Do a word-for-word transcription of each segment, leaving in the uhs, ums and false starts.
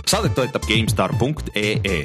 Saadet toetab GameStar punkt ee.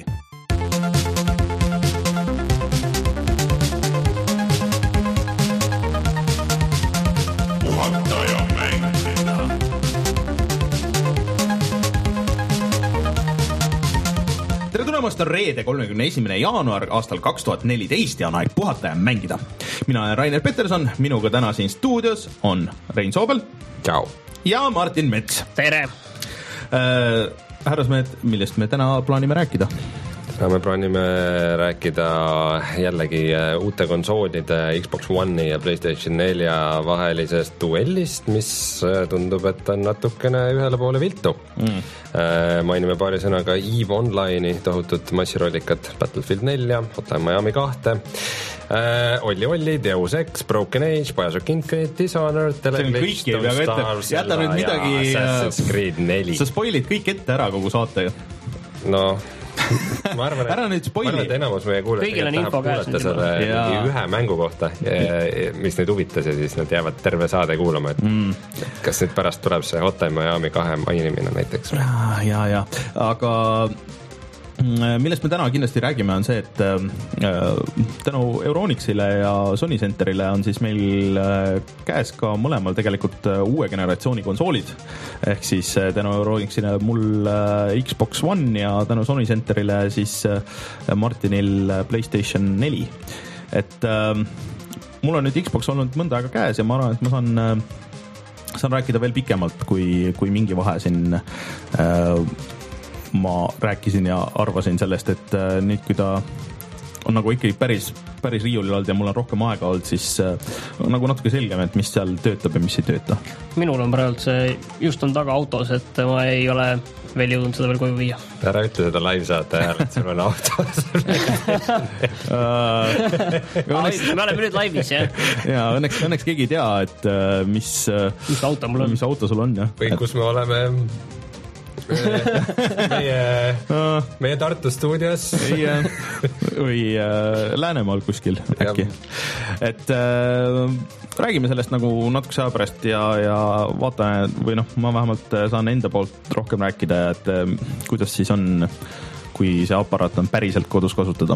Tere tulemast, on reede kolmekümne esimene jaanuar aastal kaks tuhat neliteist ja on aeg puhata ja mängida. Mina olen Rainer Peterson, minuga täna siin stuudios on Rein Soobel. Ciao. Ja Martin Mets. Tere. Äh, härrasmehed, millest me täna plaanime rääkida? Me plaanime rääkida jällegi uute konsoolide Xbox One'i ja PlayStation nelja vahelisest duellist, mis tundub, et on natukene ühele poole viltu. Mm. Mainime paari sõnaga EVE Online'i, tohutut massirollikat, Battlefield nelja, Hotline Miami kahte, Olli Olli, Deus Ex, Broken Age, Bioshock Infinite, Dishonored, Teleglitch, jäta nüüd midagi, Assassin's Creed neli. Sa spoilid kõik ette ära kogu saate ju. No ma arvan, ära nüüd spoili. Ma arvan, et enamus meie kuulajad tahab kuulata selle ühe mängu kohta, mis neid huvitas ja siis nad jäävad terve saade kuulama, et mm. kas nüüd pärast tuleb see Hotline Miami kahe mainimine näiteks. Ja, ja, ja. Aga millest me täna kindlasti räägime on see, et tänu Euronixile ja Sony Centerile on siis meil käes ka mõlemal tegelikult uue generatsiooni konsoolid. Ehk siis tänu Euronixile mul Xbox One ja tänu Sony Centerile siis Martinil PlayStation neli. Et mul on nüüd Xbox olnud mõnda aega käes ja ma arvan, et ma saan, saan rääkida veel pikemalt, kui, kui mingi vahe siin ma rääkisin ja arvasin sellest, et nüüd kui ta on nagu ikkagi päris, päris riiulil olnud ja mul on rohkem aega olnud, siis nagu natuke selgem, et mis seal töötab ja mis ei tööta. Minul on praegu see just on taga autos, et ma ei ole veel jõudnud seda veel koju viia. Ära ütle seda live saate ajal, et sul on autos. Me oleme nüüd laivis, jah? Ja õnneks, õnneks keegi ei tea, et mis, mis auto mul on. Mis auto sul on, jah? Või kus me oleme meie, meie Tartu stuudios või äh, Läänemaal kuskil äkki. Et äh, räägime sellest nagu natukese aja pärast ja, ja vaatame, või noh, ma vähemalt saan enda poolt rohkem rääkida, et äh, kuidas siis on, kui see aparaat on päriselt kodus kasutada.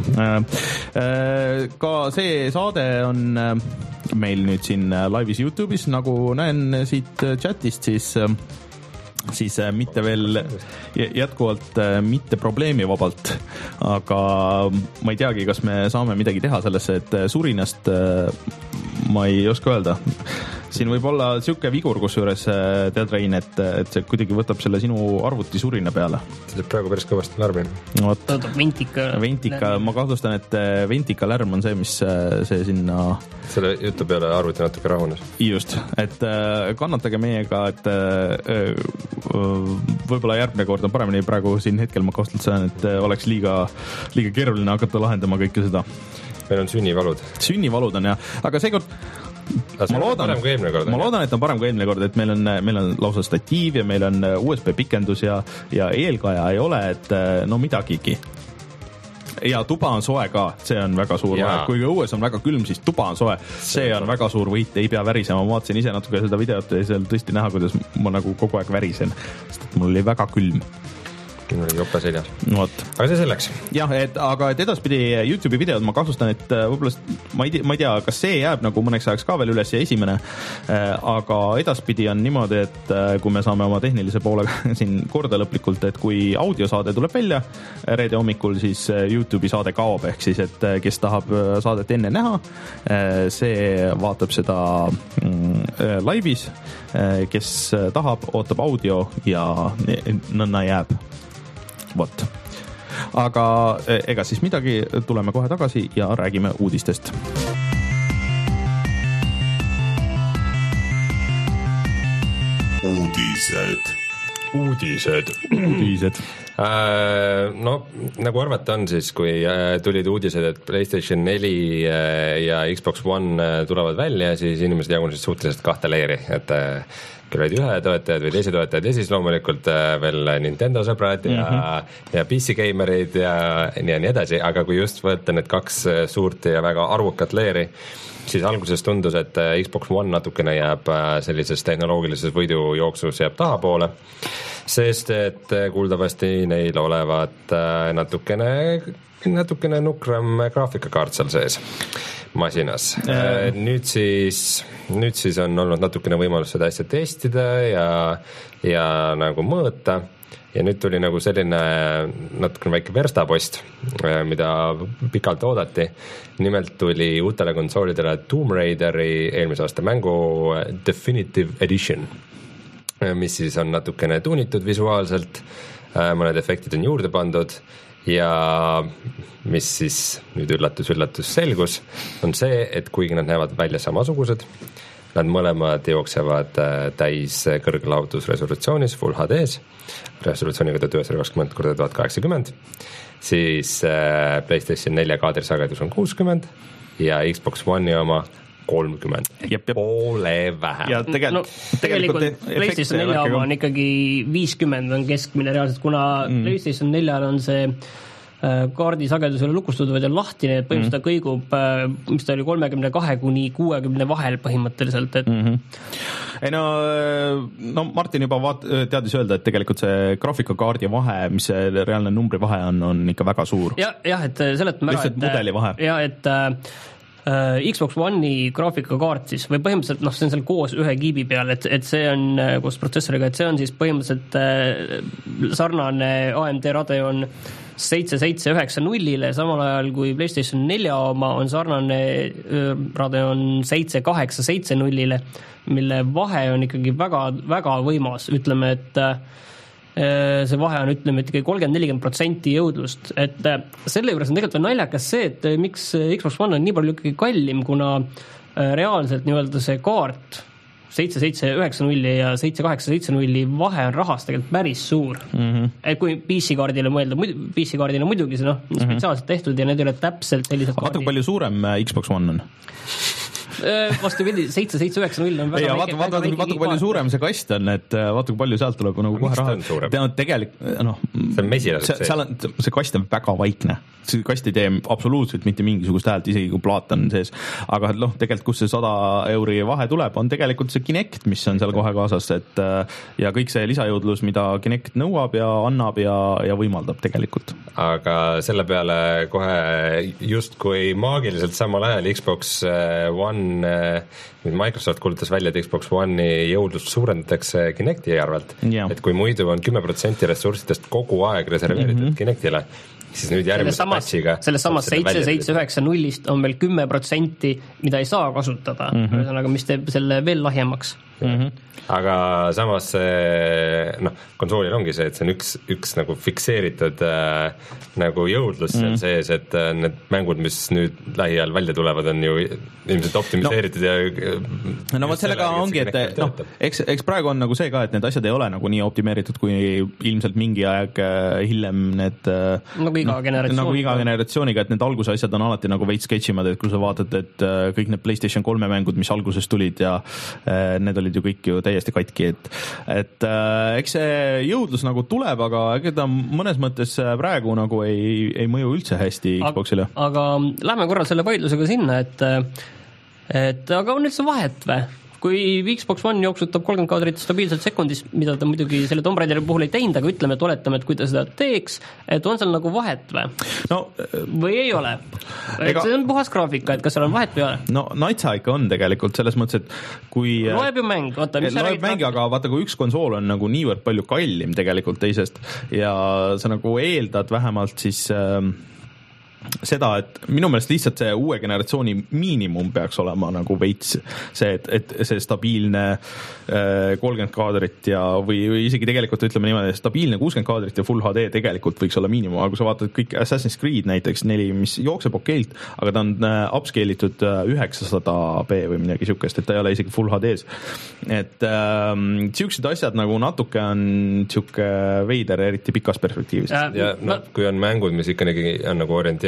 Äh, ka see saade on meil nüüd siin laivis YouTube'is, nagu näen siit chatist, siis siis mitte veel jätkuvalt mitte probleemivabalt, aga ma ei teagi, kas me saame midagi teha sellesse, et surinast ma ei oska öelda. Siin võib olla siuke vigur, kus juures tead Rein, et, et see kuidagi võtab selle sinu arvuti surina peale. See teeb praegu päris kõvasti lärmi. No, Tõotab ventika. Ventika, ma kahtlustan, et ventika lärm on see, mis see sinna... Selle jutu peale arvuti natuke rahunes. Just, et kannatage meiega, et võib-olla järgmine kord on paremini praegu siin hetkel ma kahtlustan, et oleks liiga, liiga keeruline hakata lahendama kõike seda. Meil on sünnivalud. Sünnivalud on, jah. Aga seekord ma loodan, kord, ma loodan, et on parem kui eelmine kord, et meil on, meil on lausa statiiv ja meil on U S B pikendus ja, ja eelkaja ei ole, et no midagigi. Ja tuba on soe ka, see on väga suur vahe. Kuigi õues on väga külm, siis tuba on soe. See on väga suur võit, ei pea värisema. Ma vaatasin ise natuke seda videot ja seal tõesti näha, kuidas ma nagu kogu aeg värisen. Sest mul oli väga külm. Mul oli jope seljas. Võt. Aga see selleks. Jah, et, aga et edaspidi YouTube'i videod ma kahtlustan, et võib-olla ma ei, tea, ma ei tea, kas see jääb nagu mõneks ajaks ka veel üles ja esimene, aga edaspidi on niimoodi, et kui me saame oma tehnilise poole siin korda lõplikult, et kui audiosaade tuleb välja reede hommikul, siis YouTube'i saade kaob, ehk siis, et kes tahab saadet enne näha, see vaatab seda laivis, kes tahab, ootab audio ja nõnna jääb. Vot. Aga ega siis midagi, tuleme kohe tagasi ja räägime uudistest. Uudised. Uudised. Uudised. No, nagu arvata on siis, kui tulid uudised, et PlayStation neli ja Xbox One tulevad välja, siis inimesed jagunesid suhteliselt kahte leeri, et küll olid ühe toetajad või teise toetajad ja siis loomulikult veel Nintendo sõbrad ja, mm-hmm. ja P C gamerid ja nii, nii edasi, aga kui just võtta need kaks suurt ja väga arvukat leeri, siis alguses tundus, et Xbox One natukene jääb sellises tehnoloogilises võidujooksus jääb tahapoole sest et kuuldavasti neil olevat natukene, natukene nukram graafikakaart seal sees masinas. Nüüd siis, nüüd siis on olnud natukene võimalus seda asja testida ja, ja nagu mõõta. Ja nüüd tuli nagu selline natukene väike verstapost, mida pikalt oodati. Nimelt tuli uutele konsoolidele Tomb Raideri eelmise aasta mängu Definitive Edition, mis siis on natukene tuunitud visuaalselt, mõned efektid on juurde pandud ja mis siis nüüd üllatus-üllatus selgus, on see, et kuigi nad näevad välja samasugused, nad mõlemad jooksevad täis kõrglaudusresolutsioonis Full H D-s, resolutsiooniga tuhat üheksasada kakskümmend korda tuhat kaheksakümmend, siis PlayStation nelja kaadrisagedus on kuuskümmend ja Xbox One'i oma kolmkümmend. Jep, jep. Poole vähem. Ja tegel- no, tegelikult, tegelikult PlayStation nelja oma on ikkagi viiskümmend on keskmine reaalselt, kuna mm. PlayStation neljal on see kaardisagedus ei ole lukustatud, vaid on lahtine, et põhimõtteliselt ta kõigub, mis ta oli kolmekümne kahe kuni kuuekümne vahel põhimõtteliselt, et mm-hmm. ei no, no Martin juba vaat, teadis öelda, et tegelikult see graafikakaardi vahe, mis see reaalne numbri vahe on, on ikka väga suur. Ja, jah, et seletame ära, lihtsalt mudeli vahe. Ja, et äh, Xbox One'i graafikakaart siis, või põhimõtteliselt, noh, see on seal koos ühe kiibi peal, et, et see on koos protsessoriga, et see on siis põhimõtteliselt äh, sarnane A M D Radeon seitse seitse üheksa nullile, samal ajal kui PlayStation nelja oma on sarnane Radeon seitse kaheksa seitse nullile, mille vahe on ikkagi väga, väga võimas, ütleme, et see vahe on, ütleme, et ikkagi kolmkümmend nelikümmend protsenti jõudlust, et selle juures on tegelikult veel naljakas see, et miks Xbox One on nii palju ikkagi kallim, kuna reaalselt nii-öelda see kaart seitse seitse üheksa nulli ja seitse kaheksa seitse nulli vahe on rahas tegelikult päris suur. Mm-hmm. Et kui P C-kaardile mõelda, P C-kaardile muidugi see no, spetsiaalselt tehtud ja need ei ole täpselt sellised kaardid. Vaata, palju suurem Xbox One on? Vastu pildi, seitse seitse üheksa null on väga ja, väike. Vaata, vaata, vaata, kui palju suurem see kast on, et vaata, kui palju sealt tuleb nagu kohe raha. Tegelik, no, see on mesilased see. Seal on, see kast on väga vaikne. See kast ei tee absoluutselt mitte mingisugust häält, isegi kui plaat on sees. Aga noh, tegelikult kus see sada euri vahe tuleb, on tegelikult see Kinect, mis on seal kohe kaasas, et ja kõik see lisajõudlus, mida Kinect nõuab ja annab ja, ja võimaldab tegelikult. Aga selle peale kohe just kui maagiliselt samal ajal Xbox One Microsoft kuulutas välja, et Xbox One'i jõudlust suurendatakse Kinecti arvelt, yeah. Et kui muidu on kümme protsenti ressurssidest kogu aeg reserveeritud mm-hmm. Kinectile, siis nüüd järgmise patchiga selles samas seitse seitse üheksa nullist on veel kümme protsenti, mida ei saa kasutada, mm-hmm. ühesõnaga, mis teeb selle veel lahjemaks. Mm-hmm. Aga samas noh, konsoolil ongi see, et see on üks, üks nagu fikseeritud äh, nagu jõudlus seal mm. sees, et äh, need mängud, mis nüüd lähiajal välja tulevad, on ju ilmselt optimiseeritud no. ja no vot sellega ongi, et noh, eks, eks praegu on nagu see ka, et need asjad ei ole nagu nii optimeeritud, kui ilmselt mingi aeg äh, hiljem need äh, nagu iga no, generatsioon nagu iga generatsiooniga, et need alguse asjad on alati nagu veits sketšimad, et kui sa vaatad, et äh, kõik need PlayStation kolme mängud, mis alguses tulid ja äh, need olid ju kõik ju täiesti katki, et, et äh, eks see jõudlus nagu tuleb, aga ega ta mõnes mõttes praegu nagu ei, ei mõju üldse hästi Xboxile. Aga, aga lähme korra selle vaidlusega sinna, et, et aga on üldse vahet või? Kui Xbox One jooksutab kolmkümmend kaadrit stabiilselt sekundis, mida ta muidugi selle Tomb Raideri puhul ei teinud, aga ütleme, et oletame, et kui ta seda teeks, et on seal nagu vahet või? No, või ei ole? Ega, see on puhas graafika, et kas seal on vahet või ei ole? No natsa ikka on tegelikult selles mõttes, et kui loeb ju mäng, vaata, mis loeb mäng, aga vaata, kui üks konsool on nagu niivõrd palju kallim tegelikult teisest ja sa nagu eeldad vähemalt siis äh, seda, et minu meelest lihtsalt see uue generatsiooni miinimum peaks olema nagu veits see, et, et see stabiilne kolmkümmend kaadrit ja või, või isegi tegelikult ütleme niimoodi, stabiilne kuuskümmend kaadrit ja Full H D tegelikult võiks olla miinimum, aga kui sa vaatad kõik Assassin's Creed näiteks neli, mis jookseb okeilt, aga ta on upscale itud üheksasada p või midagi sihukest, et ta ei ole isegi Full H D-s. Et ähm, sihukesed asjad nagu natuke on sihuke veider, eriti pikas perspektiivis. Ja, ja no, kui on mängud, mis ikkagi on nagu orienteeritud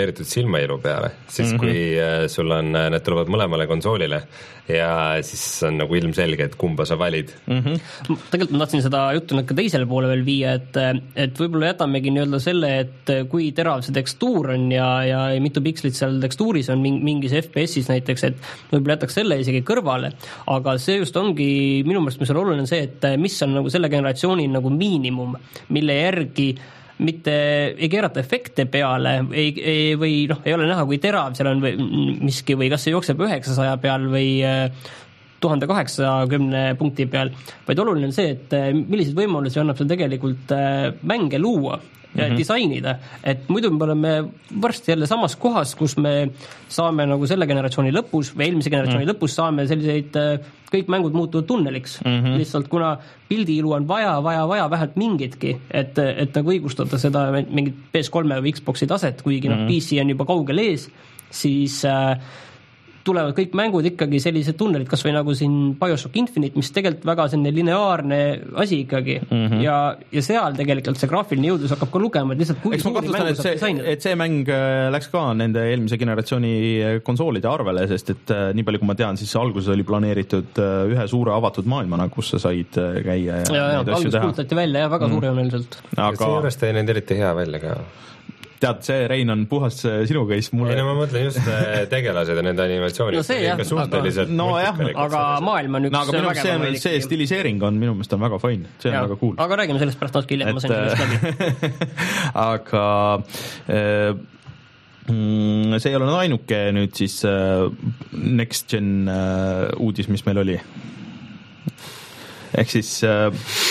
optimeeritud silmailu peale, siis mm-hmm. kui sul on, need tulevad mõlemale konsoolile ja siis on nagu ilmselge, et kumba sa valid mm-hmm. Tegelikult ma tahtsin seda juttu ka teisele poole veel viia, et, et võib-olla jätamegi nii-öelda selle, et kui terav see tekstuur on ja, ja mitu pikslit seal tekstuuris on mingis F P S-is näiteks, et võib-olla jätaks selle isegi kõrvale, aga see just ongi minu meelest, mis on oluline see, et mis on nagu selle generatsiooni nagu miinimum, mille järgi mitte ei keerata efekte peale ei, ei, või noh, ei ole näha, kui terav seal on või miski või kas see jookseb üheksasaja peal või tuhande kaheksakümne punkti peal, vaid oluline on see, et milliseid võimalusi annab see tegelikult mänge luua ja mm-hmm. disainida, et muidu me oleme varsti jälle samas kohas, kus me saame nagu selle generatsiooni lõpus või eelmise generatsiooni mm-hmm. lõpus saame selliseid, kõik mängud muutuvad tunneliks mm-hmm. lihtsalt kuna pildiilu on vaja, vaja, vaja vähemalt mingitki, et, et nagu õigustada seda mingit P S kolme või Xboxi taset, kuigi mm-hmm. noh, P C on juba kaugel ees, siis äh, tulevad kõik mängud ikkagi sellised tunnelid, kas või nagu siin BioShock Infinite, mis tegelikult väga selline lineaarne asi ikkagi mm-hmm. ja, ja seal tegelikult see graafiline jõudlus hakkab ka lugema, et lihtsalt kui suuri mängu saab disainida. Et see mäng läks ka nende eelmise generatsiooni konsoolide arvele, sest et nii palju, kui ma tean, siis alguses oli planeeritud ühe suure avatud maailmana, kus sa said käia ja, ja, ja alguses kuulutati välja ja väga mm. suurejooneliselt. Aga see juures teie need eriti hea välja ka. Tead, see Rein on puhas sinu käis mulle. Ei, no ma mõtlen just tegelased ja nende animatsioonid. No see jah, aga, no jah, aga maailm on üks no, aga minu see, on, see stiliseering on minu meelest on väga fine, see on ja, väga cool. Aga räägime sellest pärast natuke hiljem, ma sain sellest läbi. Aga äh, see ei ole ainuke nüüd siis äh, Next Gen äh, uudis, mis meil oli. Ehk siis äh,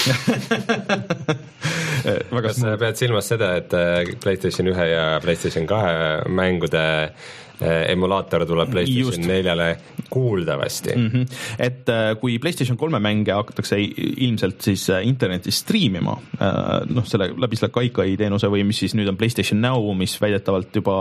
kas sa pead silmas seda, et PlayStation ühe ja PlayStation kahe mängude emulaator tuleb PlayStation neljale kuuldavasti. Mm-hmm. Et kui PlayStation kolme mänge hakatakse ilmselt siis internetis striimima, noh, selle läbi selle Kaikai teenuse või mis siis nüüd on PlayStation Now, mis väidetavalt juba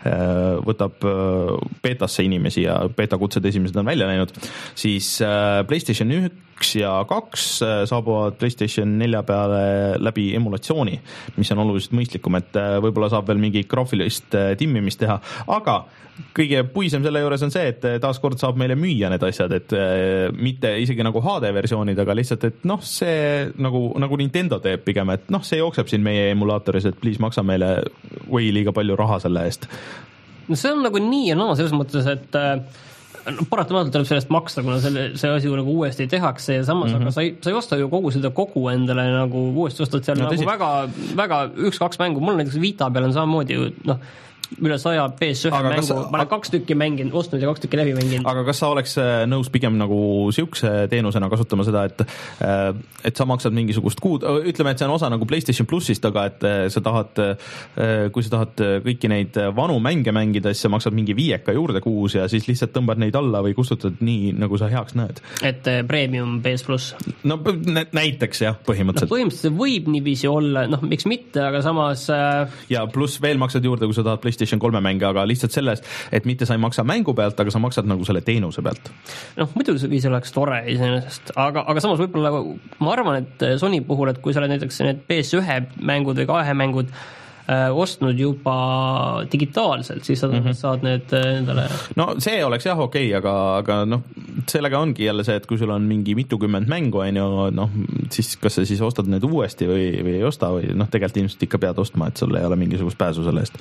võtab beetasse inimesi ja beetakutsed esimesed on välja läinud, siis PlayStation üks ja kaks saabuvad PlayStation nelja peale läbi emulatsiooni, mis on oluliselt mõistlikum, et võib-olla saab veel mingi graafilist timmimist teha, aga kõige puisem selle juures on see, et taaskord saab meile müüa need asjad, et mitte isegi nagu H D-versioonid, aga lihtsalt, et noh, see nagu, nagu Nintendo teeb pigem, et noh, see jookseb siin meie emulaatoris, et please maksa meile või liiga palju raha selle eest. No see on nagu nii ja naa selles mõttes, et no, paratamatult tuleb sellest maksta, kuna selle, see asi nagu uuesti tehakse ja samas mm-hmm. aga sa ei, sa ei osta ju kogu seda kogu endale nagu uuesti ostad seal no, nagu väga, väga üks-kaks mängu, mul näiteks Vita peal on samamoodi noh, üle saja P S ühe mängu, sa, ma olen kaks tükki mänginud, ostnud ja kaks tükki läbi mänginud. Aga kas sa oleks nõus pigem nagu siukse teenusena kasutama seda, et et sa maksad mingisugust kuud, ütleme, et see on osa nagu PlayStation Plussist, aga et sa tahad, kui sa tahad kõiki neid vanu mänge mängida, siis sa maksad mingi viieka juurde kuus ja siis lihtsalt tõmbad neid alla või kustutad nii, nagu sa heaks näed. Et premium P S Plus? No näiteks jah, põhimõtteliselt. No, põhimõtteliselt võib niiviisi olla, noh, miks mitte, aga samas ja pluss veel maksad juurde, kui sa tahad PlayStation kolme mänge, aga lihtsalt selles, et mitte sa ei maksa mängu pealt, aga sa maksad nagu selle teenuse pealt. Noh, muidu see viis oleks tore iseenesest, aga, aga samas võib-olla ma arvan, et Sony puhul, et kui sa oled näiteks need P S ühe mängud või kahe mängud äh, ostnud juba digitaalselt, siis sa mm-hmm. saad need endale. No see oleks jah okei, okay, aga, aga noh, sellega ongi jälle see, et kui sul on mingi mitukümmend mängu, on ju, noh, siis kas sa siis ostad need uuesti või, või ei osta või noh, tegelikult ilmselt ikka pead ostma, et sul ei ole mingisugust pääsu selle eest.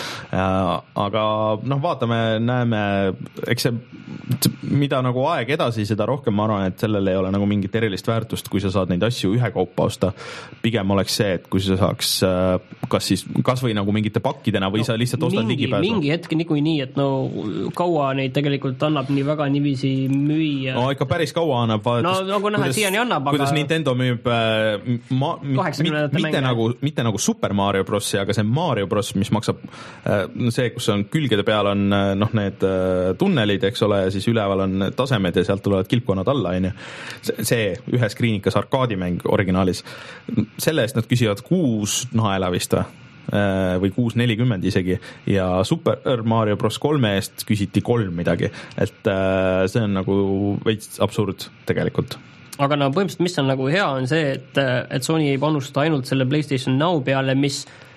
Aga noh, vaatame, näeme, eks see, mida nagu aeg edasi, seda rohkem ma arvan, et sellel ei ole nagu mingit erilist väärtust, kui sa saad neid asju ühe kaupa osta. Pigem oleks see, et kui sa saaks kas siis, kas või nagu mingite pakkidena või no, sa lihtsalt ostad mingi, ligipääsu. Mingi hetk niikuinii nii, et no kaua neid tegelikult annab nii väga niiviisi müüa. No ikka päris kaua annab. Vaadates, no nagu näha, siiani annab, aga kuidas Nintendo müüb ma, mit, mitte, nagu, mitte nagu Super Mario Brosi, aga see Mario Bros, mis maksab see, kus on külgede peal on noh, need tunnelid, eks ole, ja siis üleval on tasemed ja sealt tulevad kilpkonnad alla, on ju. See ühe skriinikas arkaadimäng originaalis. Selle eest nad küsivad kuus naela vist või? või kuus nelikümmend isegi ja Super Mario Bros kolme eest küsiti kolm midagi, et see on nagu veits absurd tegelikult. Aga no põhimõtteliselt, mis on nagu hea, on see, et, et Sony ei panusta ainult selle PlayStation Now peale, mis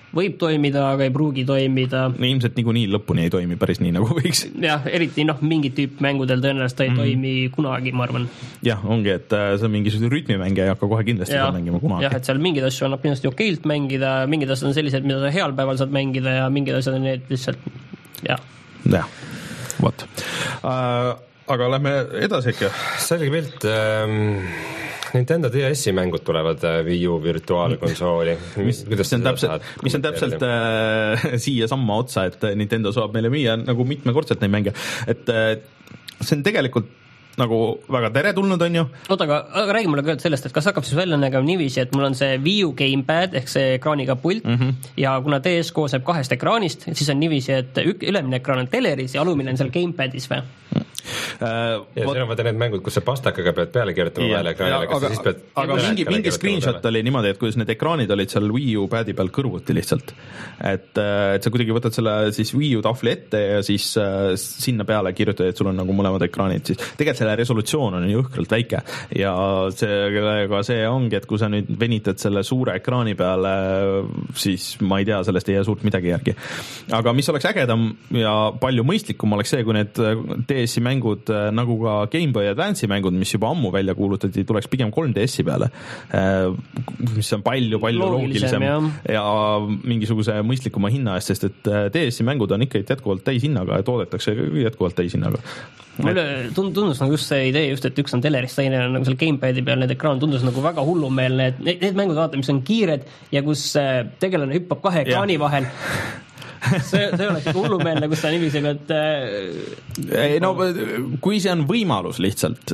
võib toimida, aga ei pruugi toimida. No, ilmselt niikuinii lõpuni ei toimi päris nii, nagu võiks. Jah, eriti noh, mingid tüüp mängudel tõenäoliselt ei mm. toimi kunagi, ma arvan. Jah, ongi, et see on mingisugune rütmimäng ei hakka kohe kindlasti ja, mängima kunagi. Jah, et seal mingid asju annab kindlasti okeilt mängida, mingid asjad on sellised, mida sa heal päeval saad mängida ja mingid asjad on need lihtsalt, jah. Jah, vot. Uh, aga lähme edasi ikka. Selge pilt... Um... Nintendo D S-i mängud tulevad Wii U virtuaalkonsooli. Mis, mis on täpselt, mis on täpselt äh, siia samma otsa, et Nintendo saab meile müüa nagu mitmekordselt neid mänge. Et äh, see on tegelikult nagu väga teretulnud, on ju. Oota, aga, aga räägi mulle ka sellest, et kas hakkab siis välja nägema niiviisi, et mul on see Wii U gamepad ehk see ekraaniga pult mm -hmm. ja kuna D S koosneb kahest ekraanist, siis on niiviisi, et ük, ülemine ekraan on teleris ja alumine on seal gamepadis või? Uh, ja võt... siin on vaata need mängud, kus sa pastakaga pead peale kirjutama vahele ekraanile, kas aga, sa siis pead aga mingi, mingi screenshot oli niimoodi, et kuidas need ekraanid olid seal Wii U pad'i peal kõrvuti lihtsalt, et, et sa kuidagi võtad selle siis Wii U tahvli ette ja siis uh, sinna peale kirjutad, et sul on nagu mõlemad ekraanid, siis tegelikult selle resolutsioon on ju õhkralt väike ja see, see ongi, et kui sa nüüd venitad selle suure ekraani peale, siis ma ei tea, sellest ei jää suurt midagi järgi. Aga mis oleks ägedam ja palju mõistlikum oleks see, kui need D S-i mängud nagu ka Game Boy Advance'i mängud, mis juba ammu välja kuulutati, tuleks pigem kolm D S-i peale, mis on palju-palju loogilisem ja. ja mingisuguse mõistlikuma hinna eest, sest et D S-i mängud on ikka jätkuvalt täishinnaga ja toodetakse jätkuvalt täishinnaga. Mulle tundus nagu just see idee just, et üks on telerist, teine on nagu seal gamepadi peal, need ekraan tundus nagu väga hullumeelne, et need, need mängud vaata, mis on kiired ja kus tegelane hüppab kahe ekraani ja. vahel see, see oleks hullumeelne, kus ta niiviisi, et ei, no kui see on võimalus lihtsalt,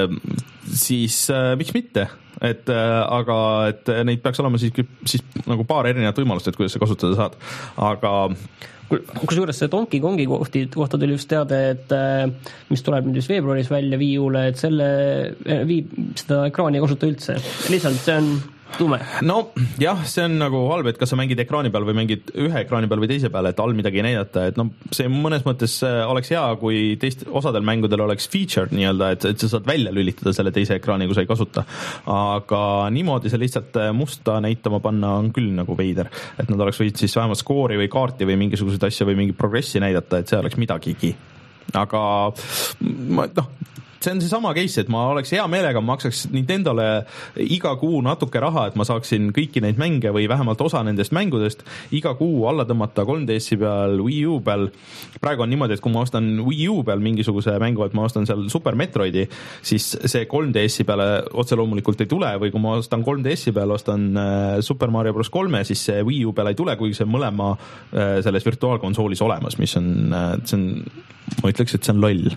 siis miks mitte, et aga et neid peaks olema siis, siis nagu paar erinevat võimalust, et kuidas sa kasutada saad, aga kus juures see Donkey Kongi kohti, kohta tuli just teada, et mis tuleb nüüd just veebruaris välja Wii U-le, et selle viib seda ekraani ei kasuta üldse, lihtsalt see on tume. No jah, see on nagu halb, et kas sa mängid ekraani peal või mängid ühe ekraani peal või teise peal, et all midagi ei näidata, et no see mõnes mõttes oleks hea, kui teist osadel mängudel oleks feature nii-öelda, et, et sa saad välja lülitada selle teise ekraani, kui sa ei kasuta. Aga niimoodi see lihtsalt musta näitama panna on küll nagu veider, et nad oleks võid siis vähemalt skoori või kaarti või mingisuguseid asja või mingi progressi näidata, et see oleks midagigi. Aga noh, see on see sama case, et ma oleks hea meelega, maksaks Nintendole iga kuu natuke raha, et ma saaksin kõiki neid mänge või vähemalt osa nendest mängudest iga kuu alla tõmmata kolm D S-i peal, Wii U peal. Praegu on niimoodi, et kui ma ostan Wii U peal mingisuguse mängu, et ma ostan seal Super Metroidi, siis see kolm D S-i peale otse loomulikult ei tule või kui ma ostan kolm D S-i peale, ostan Super Mario Bros kolme, siis see Wii U peale ei tule, kuigi see mõlema selles virtuaalkonsoolis olemas, mis on, see on, ma ütleks, et see on loll.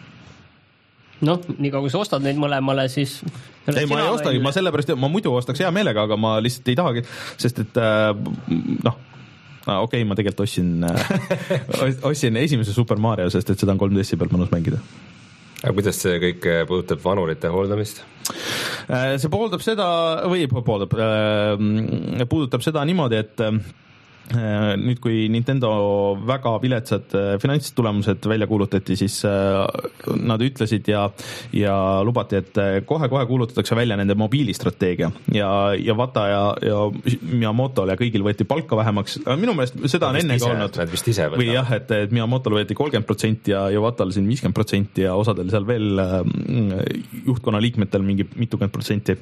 Noh, nii kui sa ostad neid mõlemale, siis ei, ma ei ostagi, ma sellepärast, ma muidu ostaks hea meelega, aga ma lihtsalt ei tahagi, sest et noh, okei, okay, ma tegelikult ostsin ostsin esimese Super Mario, sest et seda on kolm D S-i peal mõnus mängida. Aga kuidas see kõik puudutab vanurite hooldamist? See pooldab seda, või pooldab, puudutab seda niimoodi, et nüüd, kui Nintendo väga viletsad finantstulemused välja kuulutati, siis nad ütlesid ja, ja lubati, et kohe-kohe kuulutatakse välja nende mobiilistrateegia ja, ja Vata ja, ja Miyamotole ja kõigil võeti palka vähemaks. Minu meelest seda on enne ka olnud. Või jah, et, et Miyamotole võeti kolmkümmend protsenti ja, ja Vatal siin viiskümmend protsenti ja osadel seal veel juhtkonna liikmetel mingi mitukümmend protsenti.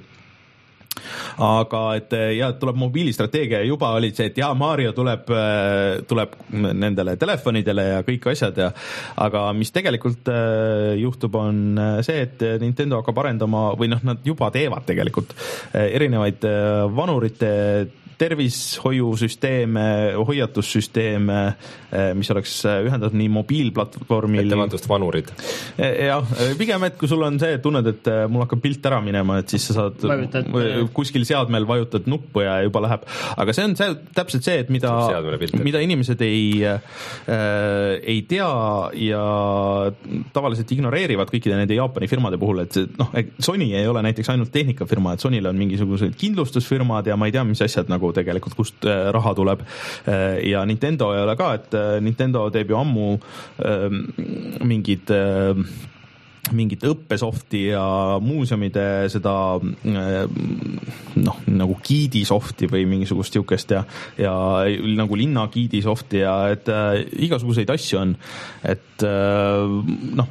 Aga et ja tuleb mobiilistrateegia ja juba oli see, et jaa, Mario tuleb, tuleb nendele telefonidele ja kõik asjad ja aga mis tegelikult juhtub on see, et Nintendo hakkab arendama või noh, nad juba teevad tegelikult erinevaid vanurite tervishoiusüsteeme, hoiatussüsteeme, mis oleks ühendatud nii mobiilplatvormil. Ettevantust vanurid. Jah, pigem, et kui sul on see, et tunned, et mul hakkab pilt ära minema, et siis sa saad vajutad, kuskil seadmel vajutad nuppu ja juba läheb. Aga see on see, täpselt see, et mida, mida inimesed ei, äh, ei tea ja tavaliselt ignoreerivad kõikide nende Jaapani firmade puhul, et noh, Sony ei ole näiteks ainult tehnikafirma, et Sonyl on mingisugused kindlustusfirmad ja ma ei tea, mis asjad nagu tegelikult, kust raha tuleb ja Nintendo ei ole ka, et Nintendo teeb ju ammu mingid mingit õppesofti ja muuseumide seda noh, nagu giidisofti või mingisugust siukest ja, ja nagu linna giidisofti ja et äh, igasuguseid asju on, et äh, noh,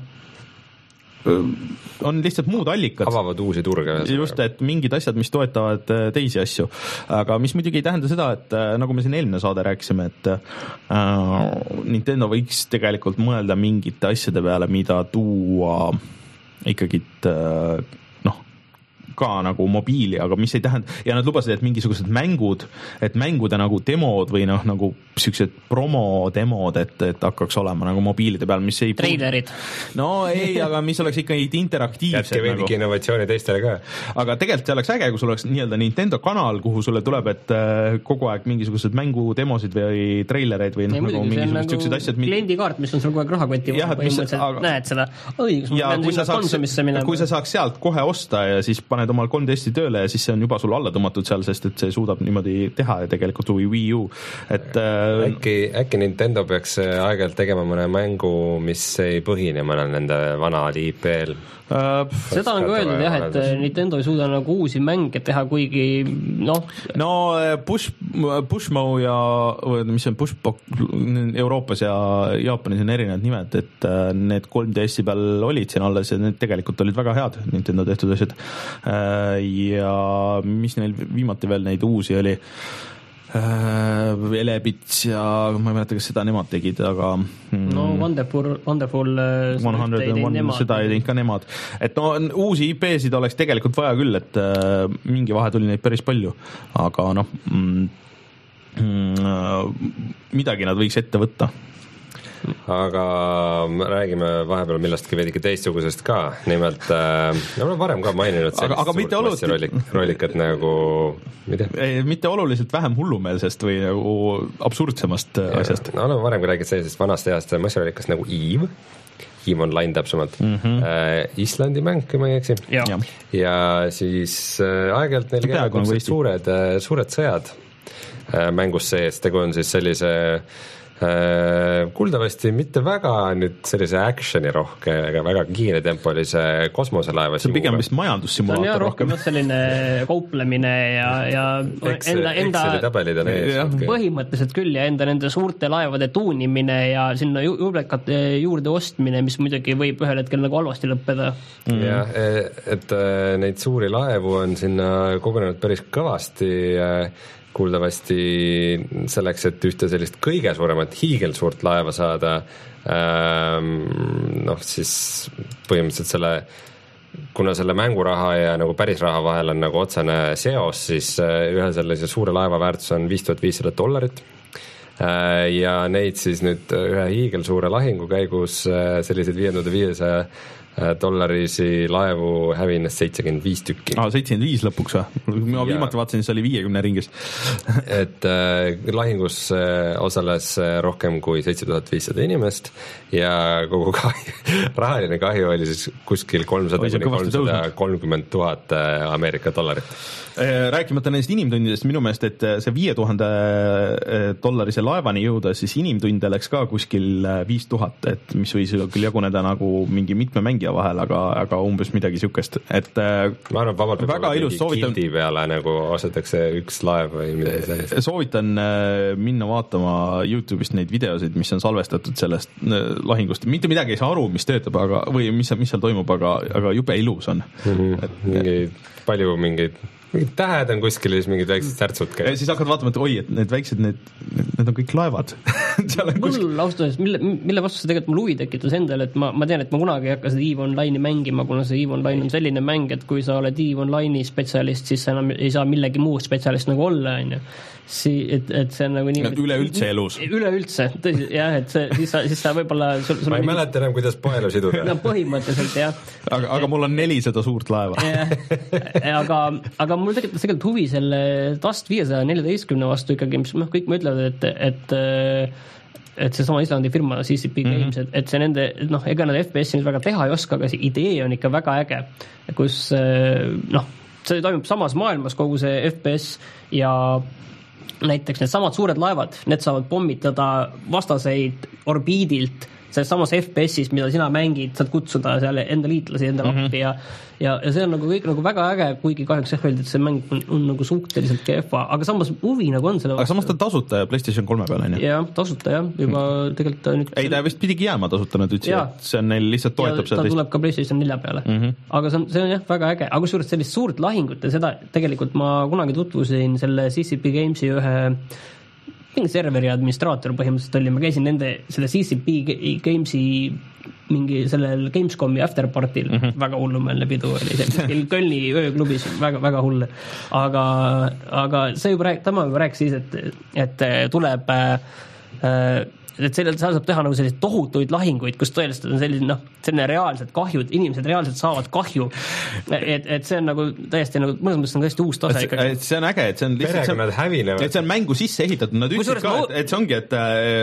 on lihtsalt muud allikad. Avavad uusi turge. Just, et mingid asjad, mis toetavad teisi asju. Aga mis muidugi ei tähenda seda, et nagu me siin eelmine saade rääkisime, et äh, Nintendo võiks tegelikult mõelda mingite asjade peale, mida tuua ikkagi äh, ka nagu mobiili, aga mis ei tähenda, ja nad lubasid, et mingisugused mängud, et mängude nagu demod või noh, nagu siuksed promo-demod, et, et hakkaks olema nagu mobiilide peal, mis ei treilerid. No ei, aga mis oleks ikkagi interaktiivsed. Jätke veidike nagu innovatsiooni teistele ka. Aga tegelikult see oleks äge, kui sul oleks nii-öelda Nintendo kanal, kuhu sulle tuleb, et kogu aeg mingisugused mängudemosid või treilereid või ja, nagu mingisugused nagu siuksed asjad. Kliendikaart, mis on sul kogu aeg rahakotti, põhimõtteliselt aga... näed seda. Õi, kus ma pean sinna konsumisse minema. Kui sa saaks sealt kohe osta ja siis paned omal kolm D S-i tööle ja siis see on juba sul alla tõmmatud seal, sest et see suudab niimoodi teha ja tegelikult või Wii U. Et, äh... äkki, äkki Nintendo peaks aeg-ajalt tegema mõne mängu, mis ei põhine mõne nende vana I P-l. Uh, seda on ka öeldud jah, et Nintendo ei suuda nagu uusi mänge teha, kuigi noh. No Push, Pushmo ja mis on Pushbox Euroopas ja Jaapanis on erinevad nimed, et need kolm D S-i peal olid siin alles ja need tegelikult olid väga head Nintendo tehtud asjad. Ja mis neil viimati veel neid uusi oli? Elebits ja ma ei mäleta, kas seda nemad tegid, aga no Wonderful Wonderful seda ei teinud ka nemad, et no uusi I P-sid oleks tegelikult vaja küll, et äh, mingi vahe tuli neid päris palju, aga noh mm, mm, midagi nad võiks ette võtta. Aga räägime vahepeal millestki veidike teistsugusest ka, nimelt äh, no olen varem ka maininud aga, aga mitte, rollik, rollikat nagu ei, mitte oluliselt vähem hullumeelsest või nagu absurdsemast ja, asjast. No olen varem ka räägid sellisest vanast heast massirollikast nagu Eve Eve Online täpsemalt mm -hmm. äh, Islandi mäng, kui ma ei eksi ja, ja siis äh, aeg-ajalt neil käivad suured, äh, suured sõjad äh, mängus sees, tegu on siis sellise kuuldavasti mitte väga nüüd sellise actioni rohke, aga väga kiiretempolise kosmoselaeva see on pigem vist majandussimulaator. See on jah rohkem selline kauplemine ja, ja Excel, enda, enda põhimõtteliselt küll ja enda nende suurte laevade tuunimine ja sinna jublekate juurde ostmine, mis muidugi võib ühel hetkel nagu halvasti lõppeda. Mm. Ja, et neid suuri laevu on sinna kogunenud päris kõvasti kuuldavasti selleks, et ühte sellist kõige suuremat hiigelsuurt laeva saada, ähm, noh siis põhimõtteliselt selle, kuna selle mänguraha ja nagu päris raha vahel on nagu otsene seos, siis ühe sellise suure laeva väärtus on viis tuhat viissada dollarit äh, ja neid siis nüüd ühe hiigelsuure lahingu käigus selliseid viis tuhat viissada dollarisi laevu hävines seitsekümmend viis tükki. Ah, seitsekümmend viis lõpuks või? Ma viimati vaatasin, see oli viiekümne ringis. et äh, lahingus äh, osales rohkem kui seitse tuhat viissada inimest ja kogu kahju, rahaline kahju oli siis kuskil kolmsada kuni kolmsada kolmkümmend tuhat Ameerika dollarit. Rääkimata nendest inimtundidest, minu meelest, et see viie tuhande dollarise laevani jõuda, siis inimtunde läks ka kuskil viis tuhat, et mis võis küll jaguneda nagu mingi mitme mängija vahel, aga, aga umbes midagi siukest, et ma arvan, vabalt väga ilus, soovitan kildi peale nagu ostetakse üks laev või midagi sellist. Soovitan minna vaatama YouTube'ist neid videosid, mis on salvestatud sellest lahingust, mitte midagi ei saa aru, mis töötab, aga, või mis, mis seal toimub, aga, aga jube ilus on. Mm-hmm. Et, mingi, palju mingeid mingid tähed on kuskil ja siis mingid väiksed särtsud käib. Ja siis hakkad vaatama, et oi, et need väiksed, need, need on kõik laevad. mul austuseks, mille, mille vastu see tegelikult mul huvi tekitas endale, et ma, ma tean, et ma kunagi ei hakka seda EVE Online'i mängima, kuna see EVE Online on selline mäng, et kui sa oled EVE Online'i spetsialist, siis sa enam ei saa millegi muu spetsialist nagu olla, on ju. Si, et, et see on nagu nii üleüldse elus. Üleüldse, tõsi, jah, et see, siis sa, siis sa võib-olla sul, sul ma ei mäleta enam, kuidas poelu siduda. No põhimõtteliselt, jah. Aga, aga mul on nelisada suurt laeva. aga, aga mul tegelikult, tegelikult huvi selle Dust viiesaja neljateistkümne vastu ikkagi, mis noh, kõik me ütlevad, et, et et see sama Islandi firma C C P Games, mm-hmm. et, et see nende, noh, ega nad F P S-i nüüd väga teha ei oska, aga see idee on ikka väga äge, kus noh, see toimub samas maailmas kogu see F P S ja näiteks need samad suured laevad, need saavad pommitada vastaseid orbiidilt selles samas F P S-is, mida sina mängid, saad kutsuda seal enda liitlasi enda lappi mm -hmm. ja ja, ja see on nagu kõik nagu väga äge, kuigi kahjuks jah öeldi, et see mäng on, on nagu suhteliselt kehva, aga samas huvi nagu on selle aga samas ta on tasuta ja PlayStation kolme peal on ju? jah, tasuta jah, juba mm. tegelikult nüüd ei, ta vist pidigi jääma tasuta nüüd üldse, et see on neil lihtsalt toetab seda ta teist. Tuleb ka PlayStation nelja peale mm, -hmm. aga see on, see on jah, väga äge, aga kusjuures sellist suurt lahingut ja seda tegelikult ma kunagi tutvusin selle C C P Gamesi ühe mingi serveri administraator põhimõtteliselt oli, ma käisin nende selle C C P Gamesi mingi sellel Gamescomi afterpartil mm, -hmm. väga hullumeelne pidu oli see, Kölni ööklubis, väga, väga hull. Aga, aga see juba rääk, tema juba rääkis siis, et, et tuleb äh, et sellel saab teha nagu selliseid tohutuid lahinguid, kus tõeliselt on selline, noh, selline reaalsed kahjud, inimesed reaalselt saavad kahju. Et, et see on nagu täiesti nagu, mõnes mõttes on täiesti uus tase ikkagi. Et see on äge, et see on lihtsalt, see on, et see on mängu sisse ehitatud, nad ütlesid ka, et, et see ongi, et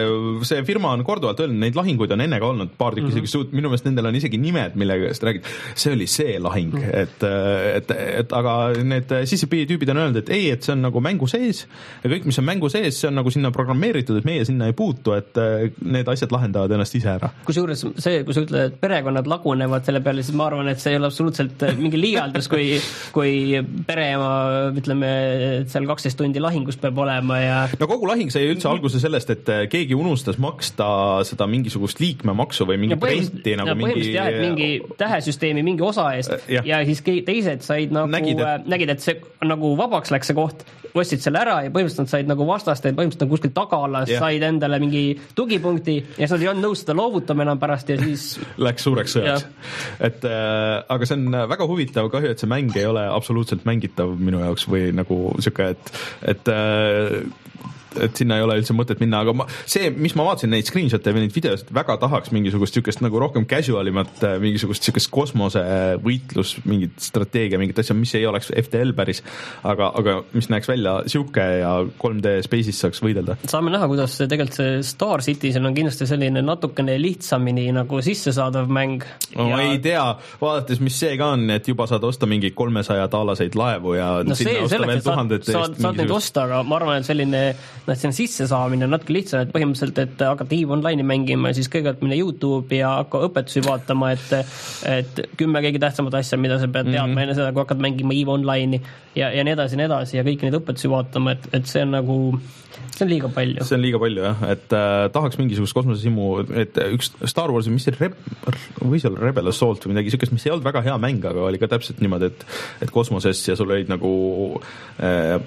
see firma on korduvalt öelnud, neid lahinguid on enne ka olnud, paar tükki mm -hmm. minu meelest nendel on isegi nimed, millega just räägid, see oli see lahing, mm -hmm. et, et, et aga need C C P tüübid on öelnud, et ei, et see on nagu mängu sees ja kõik, mis on mängu sees, see on nagu sinna programmeeritud, et meie sinna ei puutu, et need asjad lahendavad ennast ise ära. Kusjuures see, kui sa ütled, et perekonnad lagunevad selle peale, siis ma arvan, et see ei ole absoluutselt mingi liialdus, kui, kui pereema, ütleme, seal kaksteist tundi lahingus peab olema ja no kogu lahing sai üldse alguse sellest, et keegi unustas maksta seda mingisugust liikmemaksu või mingi renti nagu mingi jah, et mingi tähesüsteemi mingi osa eest ja, ja siis teised said nagu nägid, et, nägid, et see nagu vabaks läks see koht, ostsid selle ära ja põhimõtteliselt said nagu vastast, et põhimõtteliselt nagu kuskil tagalas ja. Said endale mingi tugipunkti ja siis nad ei olnud nõus seda loovutama enam pärast ja siis läks suureks sõjaks. Et äh, aga see on väga huvitav, kahju, et see mäng ei ole absoluutselt mängitav minu jaoks või nagu siuke, et et äh, et sinna ei ole üldse mõtet minna, aga ma, see, mis ma vaatasin neid screenshot'e või neid videosid, väga tahaks mingisugust siukest nagu rohkem casualimat, mingisugust siukest kosmosevõitlus, mingit strateegia, mingit asja, mis ei oleks F T L päris, aga, aga mis näeks välja siuke ja kolm D Space'is saaks võidelda. Saame näha, kuidas see tegelikult see Star Citizen on kindlasti selline natukene lihtsamini nagu sissesaadav mäng. No, ja... ma ei tea, vaadates, mis see ka on, et juba saad osta mingi kolmesaja taalaseid laevu ja no sinna see, osta veel tuhandet saad, saad, saad neid osta, aga ma arvan, et selline noh, et see on sissesaamine on natuke lihtsam, et põhimõtteliselt, et hakata EVE Online'i mängima, siis kõigepealt minna YouTube ja hakka õpetusi vaatama, et et kümme kõige tähtsamat asja, mida sa pead teadma mm -hmm. enne seda, kui hakkad mängima EVE Online'i ja, ja nii edasi, nii edasi ja kõiki neid õpetusi vaatama, et, et see on nagu see on liiga palju. See on liiga palju jah, et äh, tahaks mingisugust kosmosesimu, et üks Star Warsi, mis see Reb, võis olla Rebel Assault või midagi siukest, mis ei olnud väga hea mäng, aga oli ka täpselt niimoodi, et et kosmoses ja sul olid nagu äh,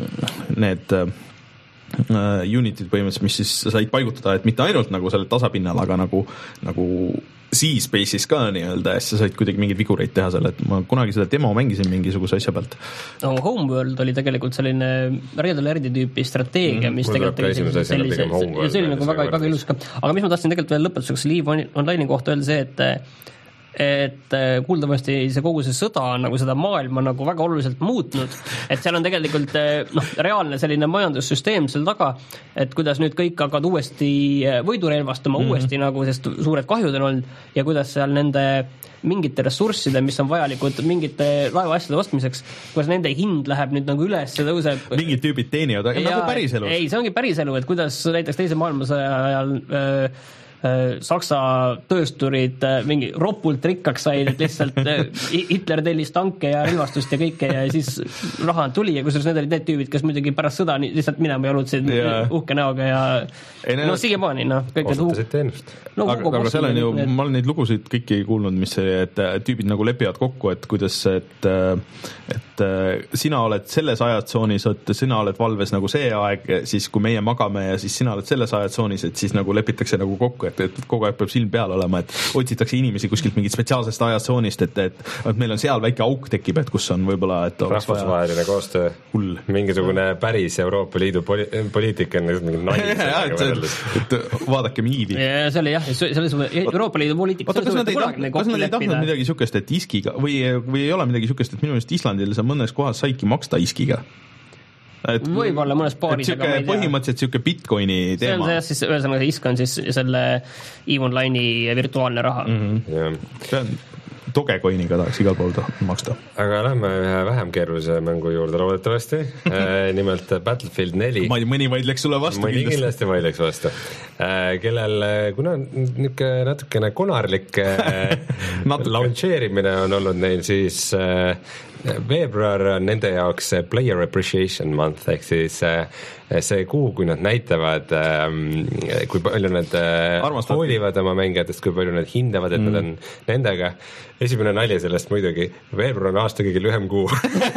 need äh, unitid põhimõtteliselt, mis siis said paigutada, et mitte ainult nagu selle tasapinnal, aga nagu, nagu Sea-Space'is ka nii-öelda, ja sa said kuidagi mingeid vigureid teha seal, et ma kunagi seda demo mängisin mingisuguse asja pealt. No Homeworld oli tegelikult selline Red Alerti tüüpi strateegia, mis mm, tegelikult sellise, sellise, see oli nagu väga, väga ilus ka. Aga mis ma tahtsin tegelikult veel lõpetuseks EVE Online'i kohta öelda see, et et kuuldavasti see kogu see sõda on nagu seda maailma nagu väga oluliselt muutnud, et seal on tegelikult noh, reaalne selline majandussüsteem seal taga, et kuidas nüüd kõik hakkavad uuesti võidurelvastama mm -hmm. uuesti nagu, sest suured kahjud on olnud ja kuidas seal nende mingite ressursside, mis on vajalikud mingite laevaasjade ostmiseks, kuidas nende hind läheb nüüd nagu üles ja tõuseb. Mingid tüübid teenivad, aga nagu päriselus. Ei, see ongi päriselu, et kuidas näiteks teise maailmasõja ajal öö, Saksa töösturid mingi ropult rikkaks said, et lihtsalt Hitler tellis tanke ja relvastust ja kõike ja siis raha tuli ja kusjuures need olid need tüübid, kes muidugi pärast sõda lihtsalt minema jalutasid yeah. uhke näoga ja ei, no siiamaani noh. Osutasid teenust. No, aga, aga seal on ju, ma olen neid lugusid kõiki kuulnud, mis see, et tüübid nagu lepivad kokku, et kuidas, et et sina oled selles ajatsoonis, et sina oled valves nagu see aeg, siis kui meie magame ja siis sina oled selles ajatsoonis, et siis nagu lepitakse nagu kokku, et, et kogu aeg peab silm peal olema, et otsitakse inimesi kuskilt mingit spetsiaalsest ajatsoonist, et, et, et meil on seal väike auk tekib, et kus on võib-olla, et rahvusvaheline koostöö, mingisugune päris Euroopa Liidu poli- poliitika on mingi naised. et vaadakem EVE-i. Ja see oli jah, selles Euroopa Liidu poliitika. Oota, kas nad ei tahtnud, kas nad ei tahtnud midagi siukest, et iskiga või, või ei ole midagi siukest, et minu meelest Islandil sa mõnes kohas saidki maksta iskiga? Et, võib-olla mõnes paaris, aga ma ei tea. Põhimõtteliselt siuke Bitcoini teema. See on siis, ühesõnaga see isk on siis selle EVE Online'i virtuaalne raha. Mm-hmm. Yeah. See on Dogecoiniga tahaks igal pool maksta. Aga lähme ühe vähem keerulise mängu juurde loodetavasti. Nimelt Battlefield neli. Ma mõni vaidleks sulle vastu. Mõni kindlasti vaidleks vastu. Kellel, kuna niuke natukene konarlik launcheerimine on olnud neil, siis veebruar on nende jaoks Player Appreciation Month, ehk siis see kuu, kui nad näitavad, kui palju nad Armastad. hoolivad oma mängijatest, kui palju nad hindavad, et mm. nad on nendega. Esimene nalja sellest muidugi, veebruar on aasta kõige lühem kuu.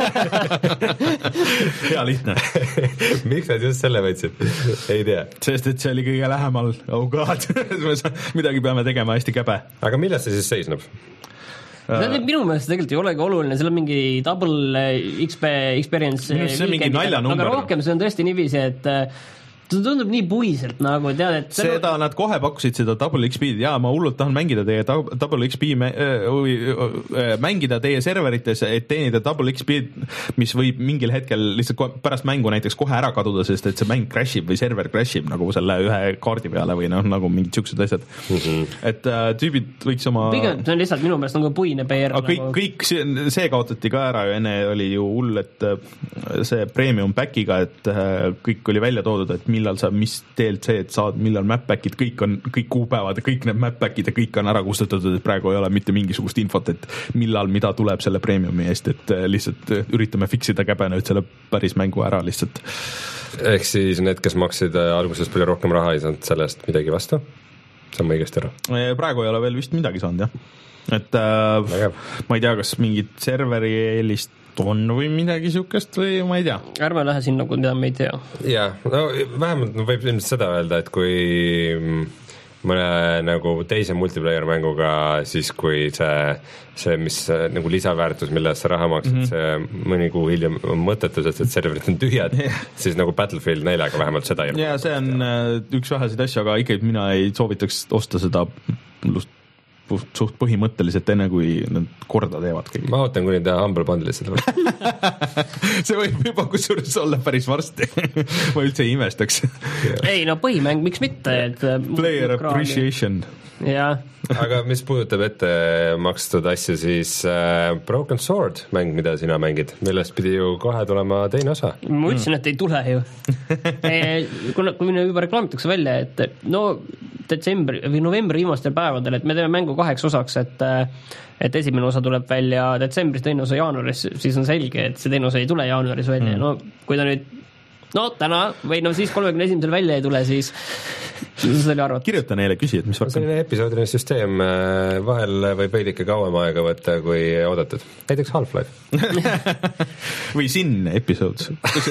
Hea lihtne. Miks nad just selle võtsid? Ei tea. Sest, et see oli kõige lähemal. Oh god, midagi peame tegema hästi käbe. Aga milles see siis seisneb? See minu meelest tegelikult ei olegi oluline, seal on mingi double X P experience weekend, aga rohkem see on tõesti niiviisi, et see tundub nii puiselt nagu, tead, et seda selle... nad kohe pakkusid seda Double X P-d, jaa, ma hullult tahan mängida teie Double X P mä... mängida teie serverites, et teenida Double X P-d, mis võib mingil hetkel lihtsalt pärast mängu näiteks kohe ära kaduda, sest et see mäng crashib või server crashib nagu selle ühe kaardi peale või noh, nagu mingid siuksed asjad. Mm-hmm. Et äh, tüübid võiks oma pigem see on lihtsalt minu meelest nagu puine P R. Kõik, nagu... kõik see, see kaotati ka ära ja enne oli ju hull, et see premium packiga, et kõik oli välja toodud, et millal sa, mis D L C-d saad, millal map-backid, kõik on, kõik kuupäevad, kõik need map-backid ja kõik on ära kustutatud, et praegu ei ole mitte mingisugust infot, et millal, mida tuleb selle premiumi eest, et lihtsalt üritame fiksida käbe nüüd selle päris mängu ära lihtsalt. Ehk siis need, kes maksid alguses palju rohkem raha, ei saanud sellest midagi vastu? Saame õigesti ära? Praegu ei ole veel vist midagi saanud, jah. Et äh, ma ei tea, kas mingid serveri eelist on või midagi siukest või ma ei tea. Ärme lähe sinna, kui mida me ei tea. Jaa, no vähemalt võib ilmselt seda öelda, et kui mõne nagu teise multiplayer mänguga, siis kui see, see mis nagu lisaväärtus, mille sa raha maksid, mm-hmm. see mõni kuu hiljem on mõttetu, sest et serverid on tühjad, yeah. siis nagu Battlefield neljaga vähemalt seda ei ja see on teha. Üks väheseid asju, aga ikkagi mina ei soovitaks osta seda lust suht põhimõtteliselt enne, kui nad korda teevad kõik. Ma ootan, kui nende Humble Bundle'id seda see võib juba kusjuures olla päris varsti. Ma üldse ei imestaks. Ei, no põhimäng, miks mitte? Et Player Appreciation. Jaa. Aga mis puudutab ette makstud asju, siis äh, Broken Sword mäng, mida sina mängid, millest pidi ju kohe tulema teine osa. Ma ütlesin, et ei tule ju. Kuna, kui minna juba reklaamitakse välja, et no detsembri või novembri viimastel päevadel, et me teeme mängu kaheks osaks, et et esimene osa tuleb välja detsembris, teine osa jaanuaris, siis on selge, et see teine osa ei tule jaanuaris välja. Mm. No kui ta nüüd no täna või no siis kolmekümne esimesel välja ei tule, siis see oli arvatud. Kirjuta neile, küsi, et mis värk on. Selline episoodiline süsteem vahel võib veidike kauem aega võtta, kui oodatud. Näiteks Half-Life. või Sin episodes.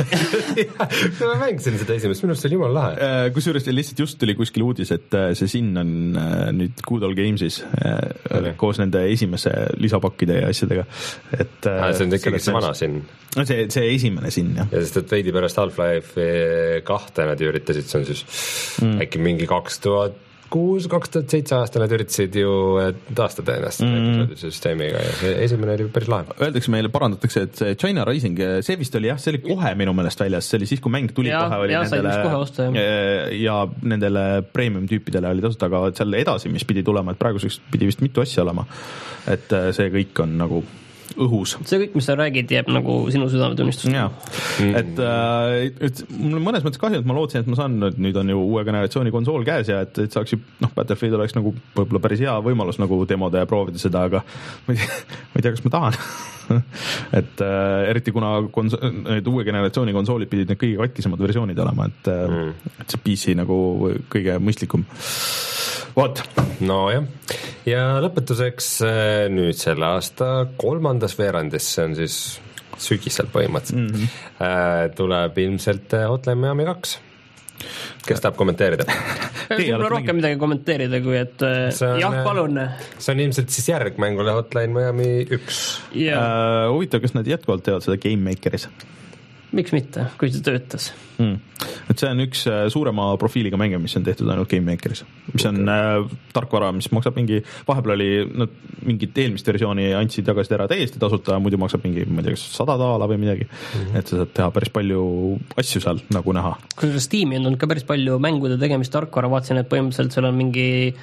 ma mängisin seda esimest, minust oli jumal lahe. Kusjuures lihtsalt just tuli kuskil uudis, et see Sin on nüüd Good Old Games'is okay. koos nende esimese lisapakkide ja asjadega. Et, ah, see on ikkagi see vana Sin. See, see esimene Sin, jah. Ja sest, et veidi pärast Half-Life kahte nad üritasid, see on siis mm. äkki mingi kaks tuhat kuus, kaks tuhat seitse aasta nad üritasid ju taastada ennast mm. süsteemiga ja see esimene oli päris lahe. Öeldakse meile, parandatakse, et see China Rising, see vist oli jah, see oli kohe minu meelest väljas, see oli siis, kui mäng tuli ja, kohe oli ja, nendele osta, ja. ja nendele premium tüüpidele oli tasuta, aga seal edasi, mis pidi tulema, et praeguseks pidi vist mitu asja olema, et see kõik on nagu õhus. See kõik, mis sa räägid, jääb nagu sinu südametunnistust. Jaa, et, et mul on mõnes mõttes kahju, et ma lootsin, et ma saan, et nüüd on ju uue generatsiooni konsool käes ja et, et saaks ju, noh, Battlefield oleks nagu võib-olla päris hea võimalus nagu demoda ja proovida seda, aga ma ei tea, ma ei tea kas ma tahan. et äh, eriti kuna kons- need uue generatsiooni konsoolid pidid need kõige katkisemad versioonid olema, et, mm. et see P C nagu kõige mõistlikum. Vot. No jah. Ja lõpetuseks nüüd selle aasta kolmandas veerandis, see on siis sügisel põhimõtteliselt, mm-hmm. tuleb ilmselt Hotline Miami kaks. Kes tahab kommenteerida? Ei ole rohkem midagi kommenteerida, kui et on, jah, palun. See on ilmselt siis järgmängule Hotline Miami üks. Yeah. Uh, huvitav, kas nad jätkuvalt teevad seda Game Makeris? Miks mitte, kui see töötas? Hmm. Et see on üks suurema profiiliga mänge, mis on tehtud ainult Game Makeris. Mis on okay. äh, tarkvara, mis maksab mingi, vahepeal oli no, mingit eelmist versiooni andsid jagasid ära täiesti tasuta, muidu maksab mingi, ma ei tea, kas sada daala või midagi. Mm-hmm. Et sa saad teha päris palju asju seal nagu näha. Kui Steam'i on tulnud ka päris palju mängude tegemist tarkvara, vaatasin, et põhimõtteliselt seal on mingi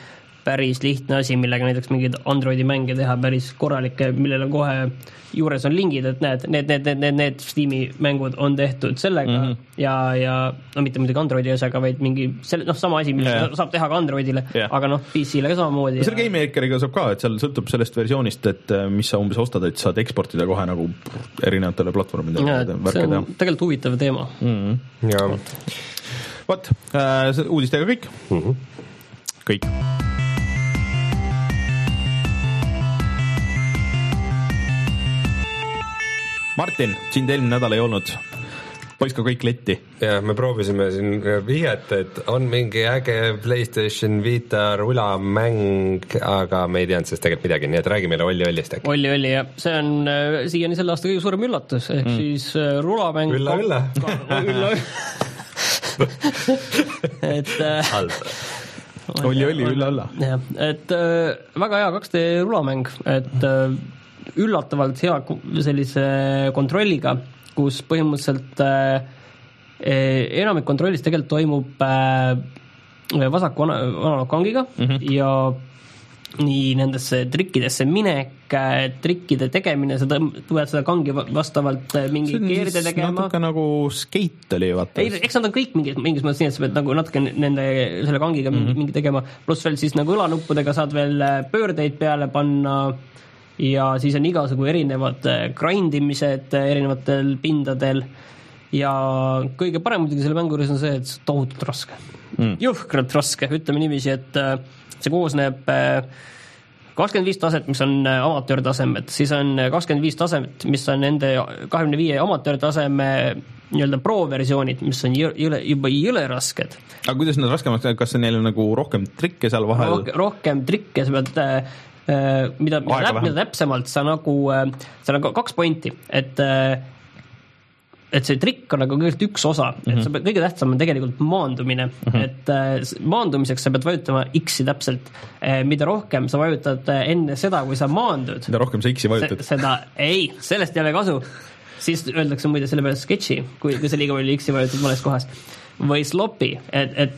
päris lihtne asi, millega näiteks mingeid Androidi mänge teha päris korralikke, millel on kohe juures on lingid, et näed, need, need, need, need, need Steam'i mängud on tehtud sellega mm -hmm. ja, ja no mitte muidugi Androidi osaga, vaid mingi selle, noh, sama asi, mis yeah. saab teha ka Androidile yeah., aga noh, P C-le ka samamoodi. Selle ja... GameMakeriga saab ka, et seal sõltub sellest versioonist, et mis sa umbes ostad, et saad eksportida kohe nagu erinevatele platvormidele. Ja, see on tegelikult huvitav teema. Mm -hmm. ja vot, äh, uudistega kõik mm. -hmm. kõik. Martin, sind eelmine nädal ei olnud, poiss ka kõik letti. Ja me proovisime siin vihjet, et on mingi äge PlayStation Vita rulamäng, aga me ei teadnud sellest tegelikult midagi, nii et räägi meile Olli Ollist äkki. Olli Olli, jah, see on äh, siiani selle aasta kõige suurem üllatus, ehk mm. siis äh, rulamäng Ülla, ülla Ülla et äh, Olli Olli, Ülla, Ülla jah, et äh, väga hea kaks D rulamäng, et äh, üllatavalt hea sellise kontrolliga, kus põhimõtteliselt äh, enamik kontrollist tegelikult toimub äh, vasaku analogkangiga mm -hmm. ja nii nendesse trikkidesse minek, trikkide tegemine, sa tuled seda kangi vastavalt mingi keerde tegema. Natuke nagu skate oli, vaata. Ei, eks nad on kõik mingis, mingis mõttes nii, et sa pead nagu natuke nende, selle kangiga mm -hmm. mingi tegema, pluss veel siis nagu õlanuppudega saad veel pöördeid peale panna ja siis on igasugu erinevad grindimised erinevatel pindadel ja kõige parem muidugi selle mängu juures on see, et see on tohutult raske mm.. Juhkralt raske, ütleme niiviisi, et see koosneb kakskümmend viis taset, mis on amatöörtasemed, siis on kakskümmend viis taset, mis on nende kahekümne viie amatöörtaseme nii-öelda pro-versioonid, mis on jõle, juba jõle rasked. Aga kuidas need raskemaks, kas neil on nagu rohkem trikke seal vahel? Rohkem, rohkem trikke, sa pead mida, mida, täp, mida täpsemalt sa nagu, seal on kaks pointi, et et see trikk on nagu kõigepealt üks osa, mm -hmm. et sa pead, kõige tähtsam on tegelikult maandumine, mm -hmm. et maandumiseks sa pead vajutama X-i täpselt, mida rohkem sa vajutad enne seda, kui sa maandud. Mida rohkem sa X-i vajutad? Se, seda, ei, sellest ei ole kasu. Siis öeldakse muide selle peale sketši, kui, kui sa liiga palju X-i vajutad mõnes kohas. Või sloppy, et, et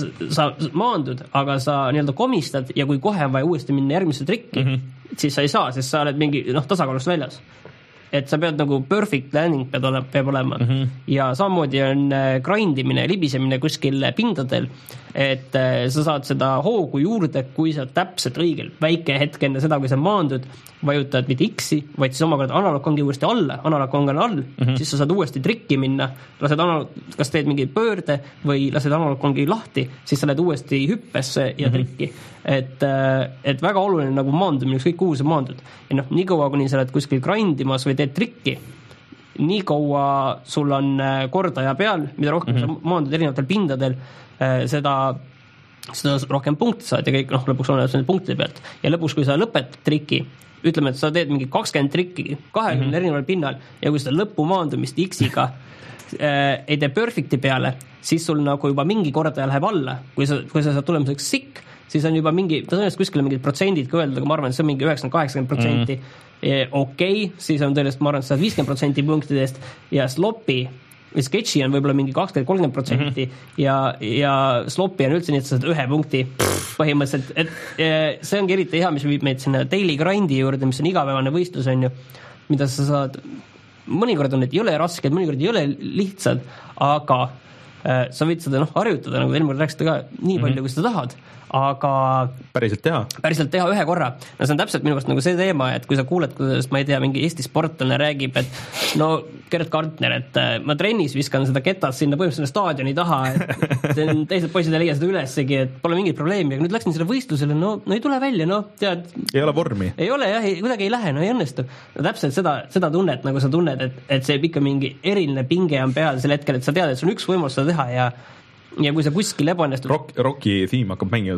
sa maandud, aga sa nii-öelda komistad ja kui kohe on vaja uuesti minna järgmisse trikki, mm -hmm. siis sa ei saa, sest sa oled mingi noh, tasakaalust väljas. Et sa pead nagu perfect landing pead ole, peab olema mm -hmm. ja samamoodi on grindimine, libisemine kuskil pindadel, et sa saad seda hoogu juurde, kui sa täpselt õigel väike hetk enne seda, kui sa maandud, vajutad mitte X-i, vaid siis omakorda analogkangi uuesti alla, analogkang on all, mm -hmm. siis sa saad uuesti trikki minna, lased analog, kas teed mingi pöörde või lased analogkangi lahti, siis sa lähed uuesti hüppesse ja mm -hmm. trikki. Et, et väga oluline nagu maandumine, ükskõik kuhu sa maandud. Ja noh, nii kaua, kuni sa oled kuskil grindimas või teed trikki, nii kaua sul on kordaja peal, mida rohkem mm -hmm. sa maandud erinevatel pindadel, seda seda rohkem punkte saad ja kõik noh, lõpuks on need punktide pealt. Ja lõpuks, kui sa lõpetad trikki, ütleme, et sa teed mingi kakskümmend trikki kahekümne mm-hmm. erineval pinnal ja kui seda lõpumaandumist X-iga äh, ei tee perfecti peale, siis sul nagu juba mingi kordaja läheb alla. Kui sa, kui sa saad tulemuseks sick, siis on juba mingi, ta on kuskile mingid protsendid ka öeldud, aga ma arvan, et see on mingi üheksakümmend kaheksakümmend protsenti okei, okay, siis on tõeliselt, ma arvan, et sa saad viiskümmend protsenti punktidest ja sloppy või sketši on võib-olla mingi kakskümmend kolmkümmend protsenti ja, ja sloppy on üldse nii, et sa saad ühe punkti põhimõtteliselt, et see ongi eriti hea, mis viib meid sinna daily grindi juurde, mis on igapäevane võistlus, on ju, mida sa saad, mõnikord on need jõle rasked, mõnikord jõle lihtsad, aga äh, sa võid seda noh, harjutada, nagu eelmine rääkisite ka, nii palju, mm-hmm. kui seda tahad, aga päriselt teha? Päriselt teha ühe korra. No see on täpselt minu käest nagu see teema, et kui sa kuuled, kuidas, ma ei tea, mingi Eesti sportlane räägib, et no Gerd Gardner, et ma trennis viskan seda ketas sinna põhimõtteliselt staadioni taha, et see teised poisid ei leia seda ülessegi, et pole mingit probleemi, aga nüüd läksin selle võistlusele, no, no ei tule välja, no tead. Ei ole vormi? Ei ole jah, kuidagi ei lähe, no ei õnnestu. No täpselt seda, seda tunnet, nagu sa tunned, et, et see ikka mingi eriline pinge on peal sel hetkel, et sa tead, et sul on üks võimalus seda teha ja ja kui sa kuskil ebaõnnestud Rock, Rocki theme hakkab mängima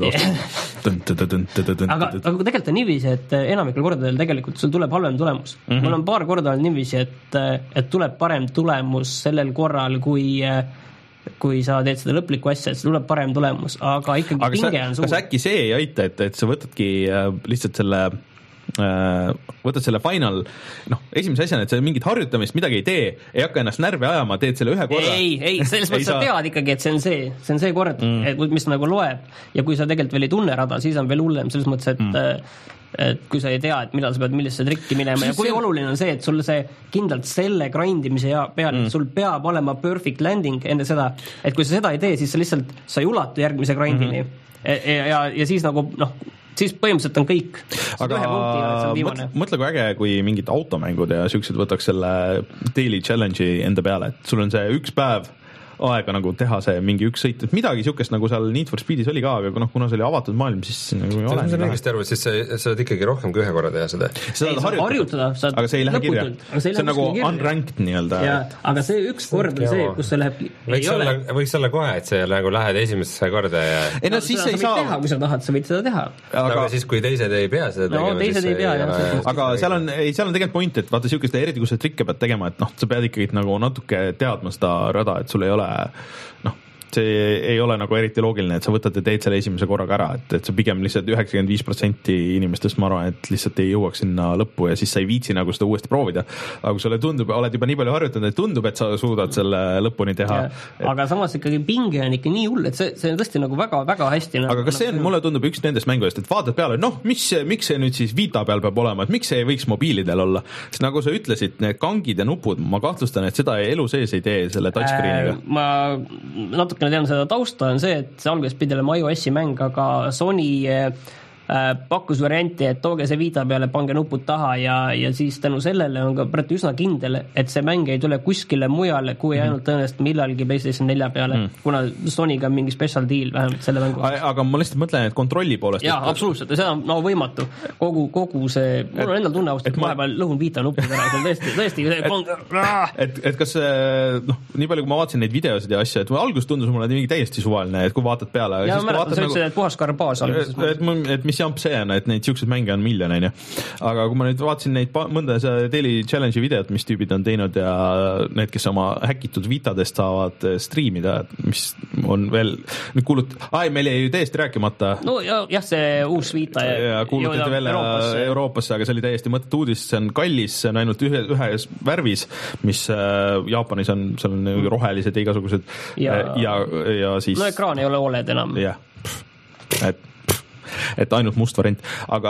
taust aga, aga tegelikult on niiviisi, et enamikul kordadel tegelikult sul tuleb halvem tulemus mm. -hmm. mul on paar korda olnud niiviisi, et, et tuleb parem tulemus sellel korral, kui kui sa teed seda lõplikku asja, et see tuleb parem tulemus, aga ikkagi aga pinge sa, on suur. Kas äkki see ei aita, et, et sa võtadki lihtsalt selle võtad selle final, noh, esimese asjana, et sa mingit harjutamist midagi ei tee, ei hakka ennast närvi ajama, teed selle ühe korra. ei, ei, selles mõttes sa tead ikkagi, et see on see, see on see kord, mm. mis nagu loeb ja kui sa tegelikult veel ei tunne rada, siis on veel hullem selles mõttes, et mm. et kui sa ei tea, et millal sa pead millisesse trikki minema ja kui see... oluline on see, et sul see kindlalt selle grindimise peal, mm. sul peab olema perfect landing enne seda, et kui sa seda ei tee, siis sa lihtsalt, sa ei ulatu järgmise grindini mm-hmm. ja, ja, ja siis nagu, noh, siis põhimõtteliselt on kõik. Aga mõtle, mõtle kui äge, kui mingid automängud ja siuksed võtaks selle daily challenge'i enda peale, et sul on see üks päev aega nagu teha see mingi üks sõit, et midagi siukest nagu seal Need for Speedis oli ka, aga noh, kuna see oli avatud maailm, siis nagu ei ole. See on õigesti arvu, siis sa, sa oled ikkagi rohkem kui ühe korra teha seda. Sa ei, saad harjutada, saad aga see ei lähe kirja. See on nagu unranked nii-öelda. Aga see üks kord on see, kus see läheb võiks olla, võiks olla kohe, et see nagu lähed esimesse korda ja ei no siis ei saa teha, kui sa tahad, sa võid seda teha. Aga siis, kui teised ei pea seda tegema, no teised ei pea, jah. Aga seal on, ei, seal on tegelikult point, et vaata siukest, eriti kui sa trikke pead tegema, et noh, sa pead ikkagi nagu natuke teadma seda rada, et sul ei ole noh, see ei ole nagu eriti loogiline, et sa võtad ja teed selle esimese korraga ära, et, et sa pigem lihtsalt üheksakümmend viis protsenti inimestest, ma arvan, et lihtsalt ei jõuaks sinna lõppu ja siis sa ei viitsi nagu seda uuesti proovida. Aga kui sulle tundub, oled juba nii palju harjutanud, et tundub, et sa suudad selle lõpuni teha. Et... aga samas ikkagi pinge on ikka nii hull, et see, see on tõesti nagu väga, väga hästi. Aga kas see on, mulle tundub üks nendest mängudest, et vaatad peale, noh, mis, miks see nüüd siis Vita peal peab olema, et miks see ei võiks mobiilidel olla? Sest nagu sa ütlesid, need kangid ja nupud, ma kahtlustan, et seda elu sees ei tee selle touchscreeniga. Äh, ma natukene tean seda tausta, on see, et see alguses pidi olema iOS-i mäng, aga Sony pakkus varianti, et tooge see Vita peale, pange nupud taha ja, ja siis tänu sellele on ka praegu üsna kindel, et see mäng ei tule kuskile mujale, kui ainult tõenäoliselt millalgi PlayStation nelja peale, mm. kuna Sonyga on mingi special deal vähemalt selle mängu. Aga ma lihtsalt mõtlen, et kontrolli poolest... Jaa, absoluutselt, ja seda on no, võimatu. Kogu, kogu see... Mul on endal tunne ausalt, et vahepeal lõhun Vita nupud ära, see on tõesti, tõesti see kong... et, et kas noh, nii palju, kui ma vaatasin neid videosid ja asja, et algus tundus mulle mingi täiesti suvaline, et kui vaatad peale... Ja ma mäletan, sa ütlesid, et puhas karbaas alguses. Et, et, et mis jamp see on, et neid siukseid mänge on miljon, on ju. Aga kui ma nüüd vaatasin neid mõnda Daily Challenge'i videot, mis tüübid on teinud ja need, kes oma häkitud Vitadest saavad striimida, mis on veel, nüüd kuulut-, ai, meil jäi ju täiesti rääkimata. No jah, see uus Vita ja, ja kuulutati veel Euroopasse. Euroopasse, aga see oli täiesti mõttetu uudis, see on kallis, see on ainult ühe, ühes värvis, mis äh, Jaapanis on, seal on rohelised ja igasugused ja, ja, ja siis... No ekraan ei ole oled enam. Jah, et et ainult must variant, aga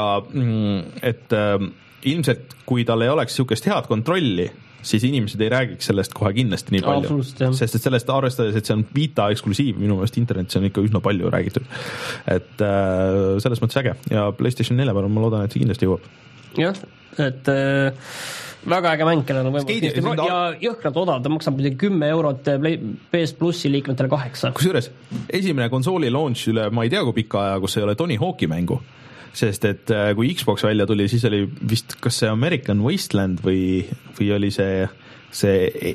et äh, ilmselt kui tal ei oleks niisugust head kontrolli, siis inimesed ei räägiks sellest kohe kindlasti nii palju, sest et sellest arvestades, et see on Vita eksklusiiv, minu meelest internetis on ikka üsna palju räägitud, et äh, selles mõttes äge ja PlayStation nelja peal ma loodan, et see kindlasti jõuab. Jah, et äh, väga äge mäng, kellel on võimalik ja jõhkralt odav, ta maksab kümme eurot P S Plussi liikmetele kaheksa. Kusjuures esimene konsooli launch üle ma ei tea kui pika aja, kus ei ole Tony Hawk'i mängu, sest et kui Xbox välja tuli, siis oli vist kas see American Wasteland või, või oli see see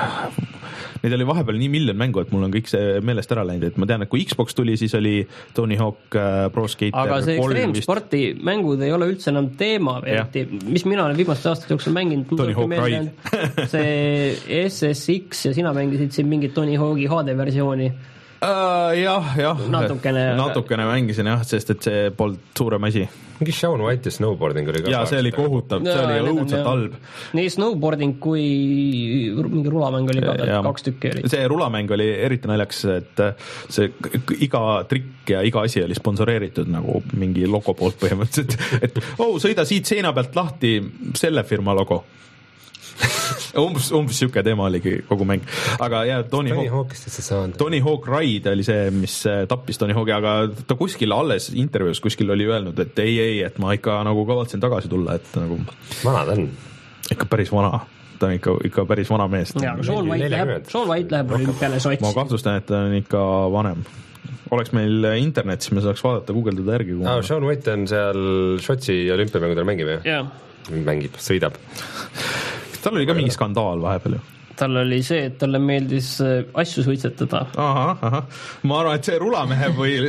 neid oli vahepeal nii miljon mängu, et mul on kõik see meelest ära läinud, et ma tean, et kui Xbox tuli, siis oli Tony Hawk Pro Skater aga see ekstreemsporti mängud ei ole üldse enam teema, eriti, mis mina olen viimaste aastate jooksul mänginud Tony Hawk Ride see S S X ja sina mängisid siin mingit Tony Hawk'i H D versiooni uh, jah, jah natukene, natukene mängisin jah, sest et see polnud suurem asi. Mingi Shaun White'i snowboarding oli ka. Jaa, see oli kohutav, see oli õudselt halb. Nii snowboarding kui mingi rulamäng oli ka, kaks tükki oli. See rulamäng oli eriti naljaks, et see iga trikk ja iga asi oli sponsoreeritud nagu mingi logo poolt põhimõtteliselt, et oh, sõida siit seina pealt lahti selle firma logo. umbes, umbes siuke teema oligi kogu mäng, aga jah, Tony, Tony Hawk'ist see saanud. Tony Hawk Ride oli see, mis tappis Tony Hawk'i, aga ta kuskil alles intervjuus kuskil oli öelnud, et ei, ei, et ma ikka nagu kavatsen tagasi tulla, et nagu vana ta on? Ikka päris vana, ta on ikka, ikka päris vana mees. Shaun White läheb, Shaun White läheb olümpiale sotsi. Ma kahtlustan, et ta on ikka vanem. Oleks meil internet, siis me saaks vaadata, guugeldada järgi. Ah, Shaun White on seal Sotsi olümpiamängudel mängib, jah? Yeah. Mängib, sõidab. Tal oli ka mingi skandaal vahepeal ju. Tal oli see, et talle meeldis asju suitsetada. Aha, aha. Ma arvan, et see rulamehe või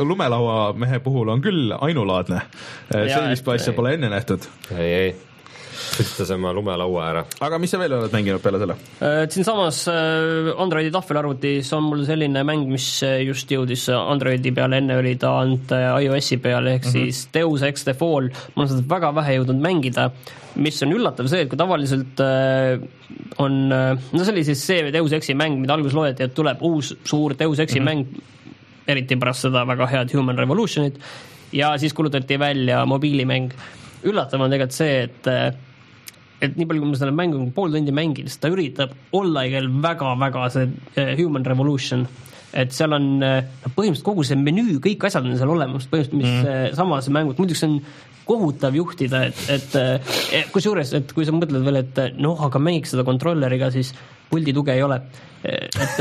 lumelauamehe puhul on küll ainulaadne. Sellist asja pole enne nähtud. Ei, ei. püstitas oma lumelaua ära. Aga mis sa veel oled mänginud peale selle? Siin samas Androidi tahvelarvutis on mul selline mäng, mis just jõudis Androidi peale, enne oli ta ant iOS-i peale, ehk mm-hmm. siis Deus Ex The Fall. Ma olen seda väga vähe jõudnud mängida, mis on üllatav see, et kui tavaliselt on, no see oli siis see Deus Exi mäng, mida alguses loeti, et tuleb uus suur Deus Exi mm-hmm. mäng, eriti pärast seda väga head Human Revolutionit, ja siis kulutati välja mobiilimäng. Üllatav on tegelikult see, et et nii palju, kui ma selle mängu pool tundi mängin, siis ta üritab olla igel väga-väga see Human Revolution, et seal on põhimõtteliselt kogu see menüü, kõik asjad on seal olemas, põhimõtteliselt mis mm. samas mängut, muidugi see on kohutav juhtida, et, et, et kus juures, et kui sa mõtled veel, et noh, aga mängiks seda kontrolleriga, siis puldi tuge ei ole, et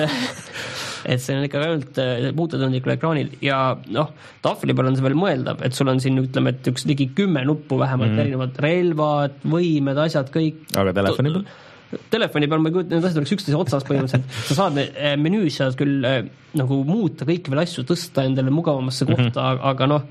et see on ikka ainult puutetundlikul ekraanil ja noh, tahvli peal on see veel mõeldav, et sul on siin, ütleme, et üks ligi kümme nuppu vähemalt mm. erinevad relvad, võimed, asjad, kõik. Aga telefoni peal? Telefoni peal ma ei kujuta, need asjad oleks üksteise otsas põhimõtteliselt. Sa saad menüüs saad küll nagu muuta kõiki veel asju, tõsta endale mugavamasse kohta, mm-hmm. aga noh,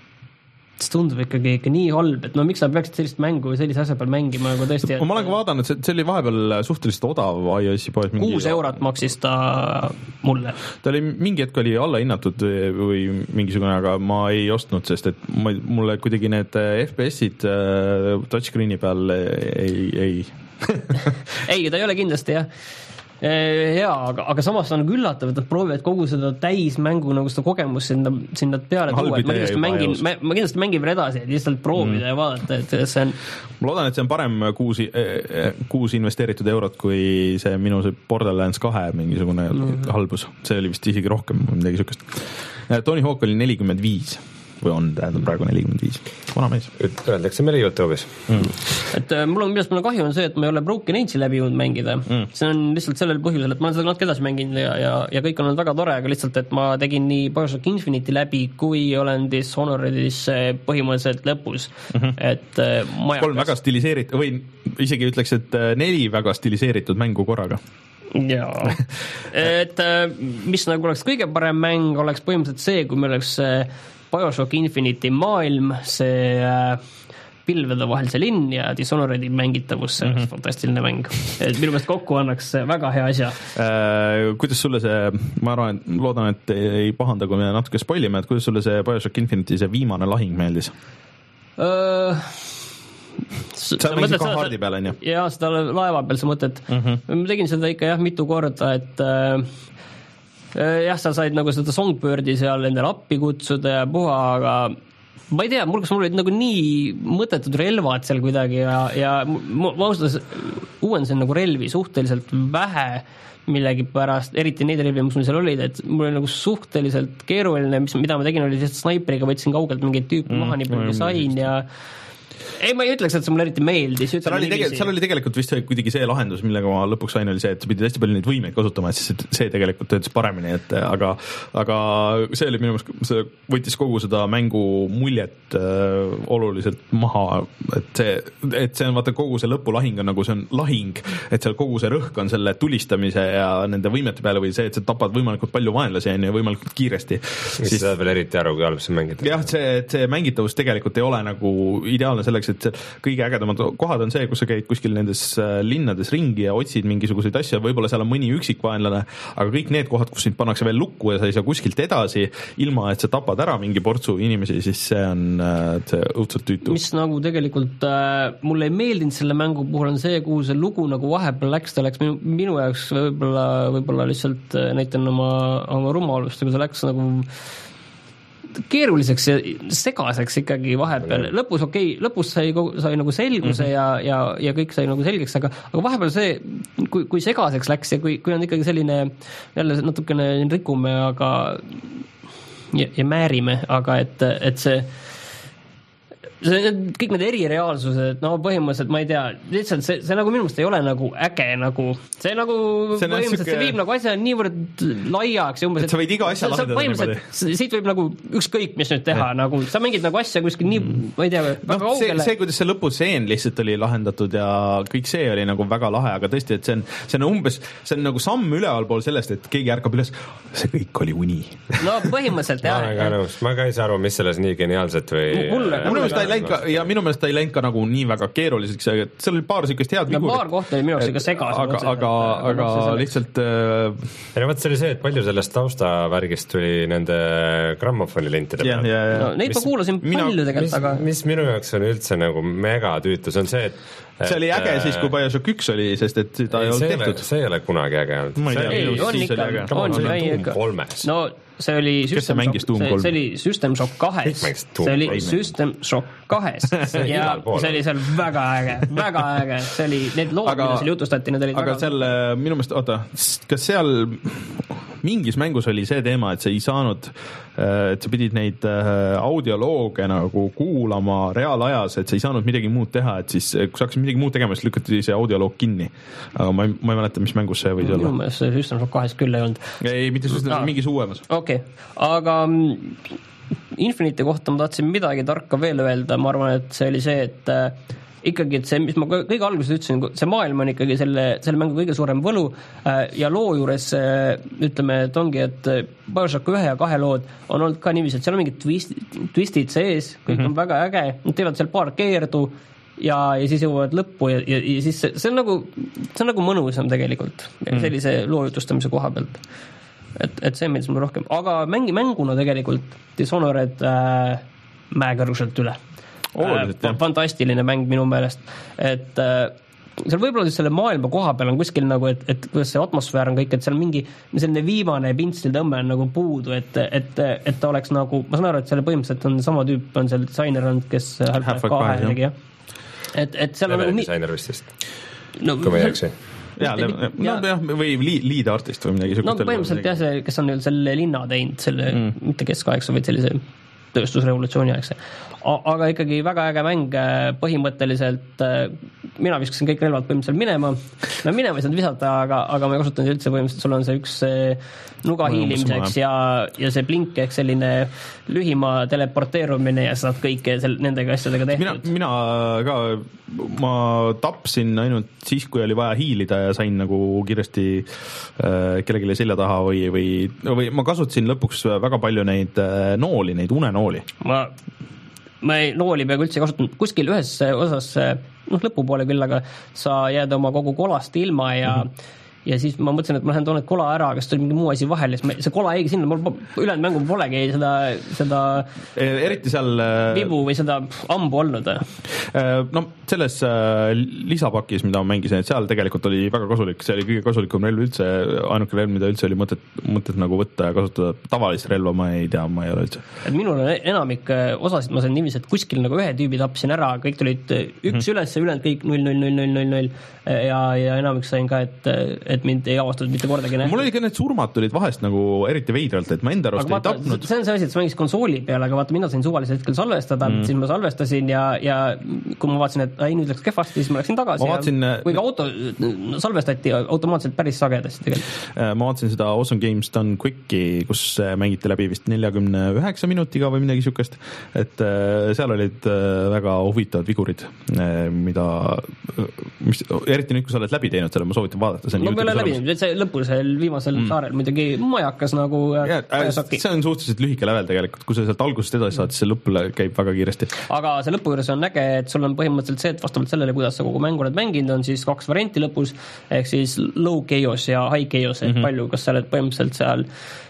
see tundub ikkagi ikka nii halb, et no miks sa peaksid sellist mängu või sellise asja peal mängima nagu tõesti. Ma olen ka vaadanud, et see oli vahepeal suhteliselt odav iOS-i poes. Kuus eurot maksis ta mulle. Ta oli mingi hetk oli alla hinnatud või mingisugune, aga ma ei ostnud, sest et ma, mulle kuidagi need F P S-id touchscreeni peal ei... ei. ei, ta ei ole kindlasti jah. Jaa, aga, aga samas on üllatav, et nad proovivad kogu seda täismängu nagu seda kogemust sinna, sinna peale tuua, et ma kindlasti mängin, ma, ma kindlasti mängin veel edasi, et lihtsalt proovida mm. ja vaadata, et see on ma loodan, et see on parem kuus, kuus investeeritud eurot kui see minu see Borderlands kahe mingisugune mm. halbus, see oli vist isegi rohkem midagi sükest. Tony Hawk oli nelikümmend viis või on, tähendab praegu nelikümmend viis. Vana mees. Öeldakse meile YouTube'is. Mm. Et mul on, millest mul on kahju on see, et ma ei ole Broken Age'i läbi jõudnud mängida. Mm. See on lihtsalt sellel põhjusel, et ma olen seda natuke edasi mänginud ja, ja, ja kõik on olnud väga tore, aga lihtsalt, et ma tegin nii Bioshock Infinite'i läbi, kui olen Dishonoredis põhimõtteliselt lõpus. Mm-hmm. Et majakas. Kolm väga stiliseeritud, või isegi ütleks, et neli väga stiliseeritud mängu korraga. Jaa, et mis nagu oleks kõige parem mäng, oleks põhimõtteliselt see, kui meil oleks Bioshock Infinite'i maailm, see pilvede vahel see linn ja Dishonored'i mängitavus, see mm-hmm. fantastiline mäng. Et minu meelest kokku annaks väga hea asja. Äh, kuidas sulle see, ma arvan, et loodan, et ei pahanda, kui me natuke spoilime, et kuidas sulle see Bioshock Infinite'i see viimane lahing meeldis? Uh... sa mängisid ka hardi peal, on ju? Jaa, seda laeva peal sa mõtled. Mm-hmm. Ma tegin seda ikka jah mitu korda, et äh, jah, sa said nagu seda songbirdi seal endale appi kutsuda ja puha, aga ma ei tea, mul kas mul olid nagu nii mõttetud relvad seal kuidagi ja, ja ma austas uuendasin nagu relvi suhteliselt vähe millegi pärast, eriti neid relvi, mis mul seal olid, et mul oli nagu suhteliselt keeruline, mis, mida ma tegin, oli lihtsalt snaiperiga, võtsin kaugelt mingeid tüüpi mm, maha, nii palju sain ja ei, ma ei ütleks, et see mulle eriti meeldis. Seal oli, tegelikult, seal oli tegelikult vist kuidagi see lahendus, millega ma lõpuks sain, oli see, et sa pidid hästi palju neid võimeid kasutama, et siis see tegelikult töötas paremini, et aga, aga see oli minu meelest, see võttis kogu seda mängu muljet äh, oluliselt maha, et see, et see on vaata kogu see lõpulahing on nagu see on lahing, et seal kogu see rõhk on selle tulistamise ja nende võimete peale või see, et sa tapad võimalikult palju vaenlasi ja võimalikult kiiresti. Mis siis sa veel eriti aru, kui alguses mängid? Jah, see, see mängitavus tegelikult ei ole nagu ideaalne selleks, et kõige ägedamad kohad on see, kus sa käid kuskil nendes linnades ringi ja otsid mingisuguseid asju, võib-olla seal on mõni üksik vaenlane, aga kõik need kohad, kus sind pannakse veel lukku ja sa ei saa kuskilt edasi, ilma et sa tapad ära mingi portsu inimesi, siis see on see õudselt tüütu. Mis nagu tegelikult äh, mulle ei meeldinud selle mängu puhul on see, kuhu see lugu nagu vahepeal läks, ta läks minu, minu jaoks võib-olla, võib-olla lihtsalt näitan oma, oma rumalust, kui ta läks nagu keeruliseks ja segaseks ikkagi vahepeal. Lõpus okei, okay, lõpus sai, sai nagu selguse mm-hmm. ja, ja, ja kõik sai nagu selgeks, aga, aga vahepeal see, kui, kui segaseks läks ja kui, kui on ikkagi selline jälle natukene rikume, aga ja, ja määrime, aga et, et see see, kõik need erireaalsused, no põhimõtteliselt ma ei tea, lihtsalt see, see nagu minu meelest ei ole nagu äge nagu, see nagu see põhimõtteliselt süke... see viib nagu asja niivõrd laiaks ja umbes, et sa võid iga asja lahendada niimoodi. Siit võib nagu ükskõik, mis nüüd teha, ja. Nagu sa mängid nagu asja kuskil nii, ma ei tea, väga no, kaugele. See, see, kuidas see lõpuseen lihtsalt oli lahendatud ja kõik see oli nagu väga lahe, aga tõesti, et see on, see on umbes, see on nagu samm ülevalpool sellest, et keegi ärkab üles, see kõik oli uni. No põhimõtteliselt, jah. Ma, ma ka ei saa aru, mis selles nii geniaalset või... Mulle, mulle läinud ka ja minu meelest ta ei läinud ka nagu nii väga keeruliseks, seal oli paar siukest head vigurit. Paar kohta oli minu jaoks ikka segas. Aga, aga, aga, aga lihtsalt äh... ja no võt see oli see, et palju sellest taustavärgist tuli nende grammofoni lintide peal. No, neid mis, ma kuulasin mina, palju tegelikult, mis, aga mis minu jaoks on üldse nagu megatüütus on see, et see oli äge et, siis, kui BioShock üks oli, sest et seda ei, ei olnud tehtud. See ei ole kunagi äge olnud. Ma ei tea, ei, on ikka, on, on Doom kolmes. No see oli System Shock, see, see oli System Shock kahes, see oli System Shock kahes ja see oli seal väga äge, väga äge, see oli, need lood, mida seal jutustati, need olid aga väga... seal minu meelest, oota, kas seal mingis mängus oli see teema, et sa ei saanud, et sa pidid neid audiolooge nagu kuulama reaalajas, et sa ei saanud midagi muud teha, et siis kui sa hakkasid midagi muud tegema, siis lükati see audioloog kinni. Aga ma ei, ma ei mäleta, mis mängus see võis olla. Minu meelest see System Shock kahes küll ei olnud. Ei, mitte System, no. mingis uuemas. Okei, okay. Aga Infinite'i kohta ma tahtsin midagi tarka veel öelda, ma arvan, et see oli see, et äh, ikkagi, et see, mis ma kõige alguses ütlesin, see maailm on ikkagi selle, selle mängu kõige suurem võlu äh, ja loo juures äh, ütleme, et ongi, et BioShock ühe ja kahe lood on olnud ka niiviisi, et seal on mingid twist, twistid sees, kõik mm-hmm. on väga äge, nad teevad seal paar keerdu ja, ja siis jõuavad lõppu ja, ja, ja siis see, see on nagu, see on nagu mõnusam tegelikult mm. sellise loo jutustamise koha pealt. Et, et see meeldis mulle rohkem, aga mängi mänguna tegelikult Dishonored äh, mäekõrguselt üle. Oluliselt, äh, fantastiline mäng minu meelest, et äh, seal võib-olla selle maailma koha peal on kuskil nagu, et, et kuidas see atmosfäär on kõik, et seal mingi selline viimane pintstiltõmme on nagu puudu, et, et, et ta oleks nagu, ma saan aru, et selle põhimõtteliselt on sama tüüp, on seal disainer olnud, kes Half-Life kahe tegi, jah. Et, et seal on nagu disainer vist vist, no, kui ma ei jaksi. Jaa, no, ja. jah, või lead artist või midagi. No põhimõtteliselt jah, see, kes on selle linna teinud, selle, mm. mitte keskaegse, vaid sellise tööstusrevolutsiooni aegse. Aga ikkagi väga äge mäng, põhimõtteliselt mina viskasin kõik relvad põhimõtteliselt minema, no minema ei saanud visata, aga, aga ma ei kasutanud üldse põhimõtteliselt, sul on see üks nuga hiilimiseks ja, ja see blink ehk selline lühima teleporteerumine ja saad kõike sel, nendega asjadega tehtud. Mina, mina ka, ma tapsin ainult siis, kui oli vaja hiilida ja sain nagu kiiresti äh, kellelegi selja taha või, või, või ma kasutasin lõpuks väga palju neid äh, nooli, neid unenooli. Ma ma ei nooli peaaegu üldse kasutanud, kuskil ühes osas, noh lõpupoole küll, aga sa jääd oma kogu kolast ilma ja mm-hmm. ja siis ma mõtlesin, et ma lähen toon need kola ära, kas tuli mingi muu asi vahel, see kola jäigi sinna, mul ülejäänud mängu polegi seda, seda eriti seal vibu või seda ambu olnud. No selles lisapakis, mida ma mängisin, et seal tegelikult oli väga kasulik, see oli kõige kasulikum relv üldse, ainuke relv, mida üldse oli mõtet, mõtet nagu võtta ja kasutada tavalist relva, ma ei tea, ma ei ole üldse. Et minul on enamik osasid, ma sain niiviisi, et kuskil nagu ühe tüübi tapsin ära, kõik tulid üks mm-hmm. üles, ülejäänud kõik null null null null null null ja, ja enamik sain ka, et, et mind ei avastatud mitte kordagi nähtud. Mul oli ka need surmad tulid vahest nagu eriti veidralt, et ma enda arust ei tapnud. See on see asi, et sa mängis konsooli peale, aga vaata, mina sain suvalisel hetkel salvestada, mm. siis ma salvestasin ja, ja kui ma vaatasin, et ei, nüüd läks kehvasti, siis ma läksin tagasi. Ma vaatasin, ja kui ka auto salvestati automaatselt päris sagedasti tegelikult. Ma vaatasin seda Awesome Games Done Quicki, kus mängiti läbi vist neljakümne üheksa minutiga või midagi sükest, et seal olid väga huvitavad vigurid, mida, mis, eriti nüüd, kui sa oled läbi teinud selle, ma soovitan vaadata. Ma peale läbi, see lõpusel viimasel mm. saarel muidugi majakas nagu ja, see on suhteliselt lühike level tegelikult, kui sa sealt algusest edasi saad, siis see lõpule käib väga kiiresti. Aga see lõpu juures on äge, et sul on põhimõtteliselt see, et vastavalt sellele, kuidas sa kogu mängu oled mänginud, on siis kaks varianti lõpus, ehk siis low chaos ja high chaos, ehk mm-hmm. palju, kas sa oled põhimõtteliselt seal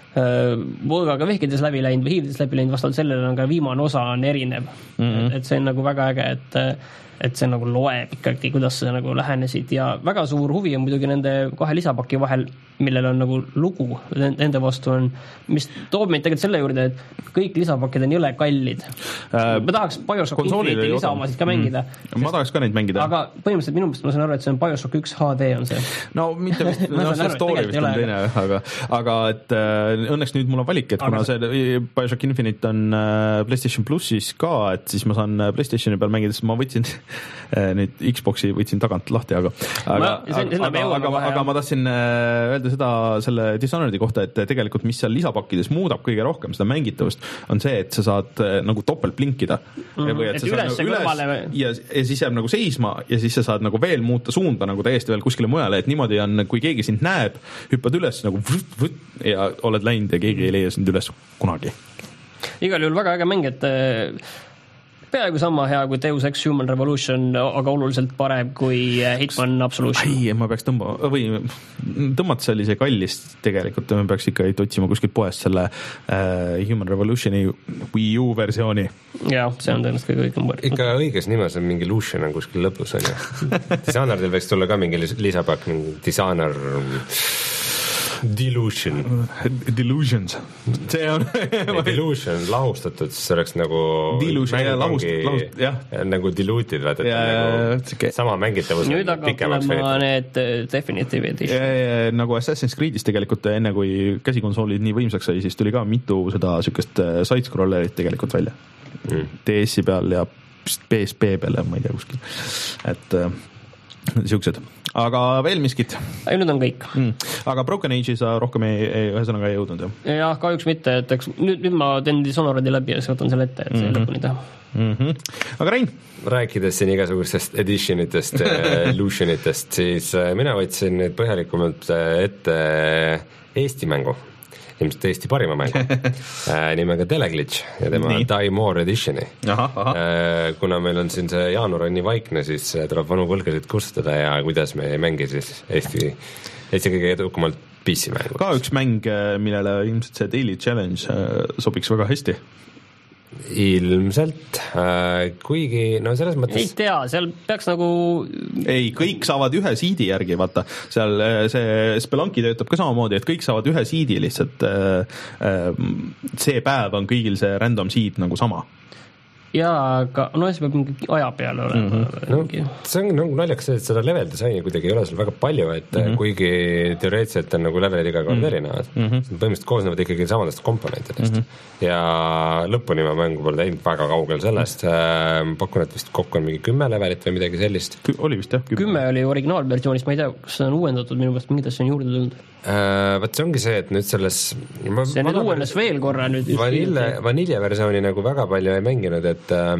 võõgaga vehkides läbi läinud või hiivides läbi läinud, vastavalt sellele on ka viimane osa on erinev. Mm-hmm. Et, et see on nagu väga äge, et, et see nagu loeb ikkagi, kuidas sa nagu lähenesid ja väga suur huvi on muidugi nende kahe lisapaki vahel, millel on nagu lugu nende vastu on, mis toob meid tegelikult selle juurde, et kõik lisapakid on jõle kallid. Äh, ma tahaks BioShock Infinite'i lisaomasid ka mängida. Mm. Ma tahaks ka neid mängida. Aga põhimõtteliselt minu mõttes ma saan aru, et see on BioShock üks H D on see. No mitte vist, no see story vist on teine, aga, aga et äh, õnneks nüüd mul on valik, et kuna aga... see BioShock Infinite on äh, PlayStation Plussis ka, et siis ma saan PlayStationi peal mängida, sest ma võtsin äh, nüüd Xboxi võtsin tagant lahti, aga aga, ma, aga, aga, aga, aga ma tahtsin äh, öelda seda selle Dishonored'i kohta, et tegelikult mis seal lisapakkides muudab kõige rohkem seda mängitavust, on see, et sa saad äh, nagu topelt blinkida mm-hmm. või et, et sa üles saad nagu üles ja, ja siis jääb nagu seisma ja siis sa saad nagu veel muuta suunda nagu täiesti veel kuskile mujale, et niimoodi on, kui keegi sind näeb, hüppad üles nagu võt, võt, ja oled läinud ja keegi ei leia sind üles kunagi. Igal juhul väga äge mäng, et peaaegu sama hea kui Deus Ex Human Revolution, aga oluliselt parem kui Hitman Absolution. Ai, ma peaks tõmba, või tõmmata see oli see kallis tegelikult, me peaks ikka otsima kuskilt poest selle uh, Human Revolutioni Wii U versiooni. Jaa, see on tõenäoliselt kõige õigem võrd. Ikka õiges nimes on mingi Lucian on kuskil lõpus, on ju. Dishonoredil võiks tulla ka mingi lisapakk, mingi Dishonor Delusion. Delusions. See on Delusion lahustatud, siis oleks nagu Delusion ja lahust, lahust, jah. Nagu diluted, vaat, et ja, nagu okay. Sama mängitavus. Nüüd hakkab tulema need Definitive Edition. Nagu Assassin's Creed'is tegelikult enne kui käsikonsoolid nii võimsaks sai, siis tuli ka mitu seda sükest side-scrollerit tegelikult välja. Mm. D S-i peal ja P S P peal ja ma ei tea kuskil. Et siuksed. Aga veel miskit? Ei, nüüd on kõik. Mm. Aga Broken Age'i sa rohkem ei, ei, ühesõnaga ei jõudnud, jah? Jah, kahjuks mitte, et eks, nüüd, nüüd ma teen Dishonored'i läbi ja siis võtan selle ette, et see mm -hmm. lõpuni teha. Mm -hmm. Aga Rein? Rääkides siin igasugustest editionitest, illusionitest, siis mina võtsin nüüd põhjalikumalt ette Eesti mängu. Ilmselt Eesti parima mängu nimega Teleglitch ja tema nii. Die More Editioni. Aha, aha. Kuna meil on siin see jaanuar on nii vaikne, siis tuleb vanu võlgasid kustutada ja kuidas me ei mängi siis Eesti, Eesti kõige edukamalt P C mängu. Ka üks mäng, millele ilmselt see Daily Challenge sobiks väga hästi. Ilmselt, kuigi no selles mõttes ei tea, seal peaks nagu ei, kõik saavad ühe siidi järgi, vaata, seal see Spelunki töötab ka samamoodi, et kõik saavad ühe siidi lihtsalt, see päev on kõigil see random seed nagu sama. Jaa, aga no see peab mingi aja peale olema mm. -hmm. no, see on nagu naljakas, et seda level disaini kuidagi ei ole sul väga palju, et mm -hmm. kuigi teoreetiliselt on nagu levelid iga kord mm -hmm. erinevad mm, -hmm. põhimõtteliselt koosnevad ikkagi samadest komponentidest mm. -hmm. ja lõpuni ma mängu pole teinud väga kaugel sellest mm, -hmm. pakun, et vist kokku on mingi kümme levelit või midagi sellist. Oli vist jah, kümme. kümme oli originaalversioonis, ma ei tea, kas see on uuendatud, minu pärast mingid asja on juurde tulnud. Uh, Vaat see ongi see, et nüüd selles ma, see nüüd uuenes veel korra nüüd vanille, vanilja versiooni nagu väga palju ei mänginud, et uh,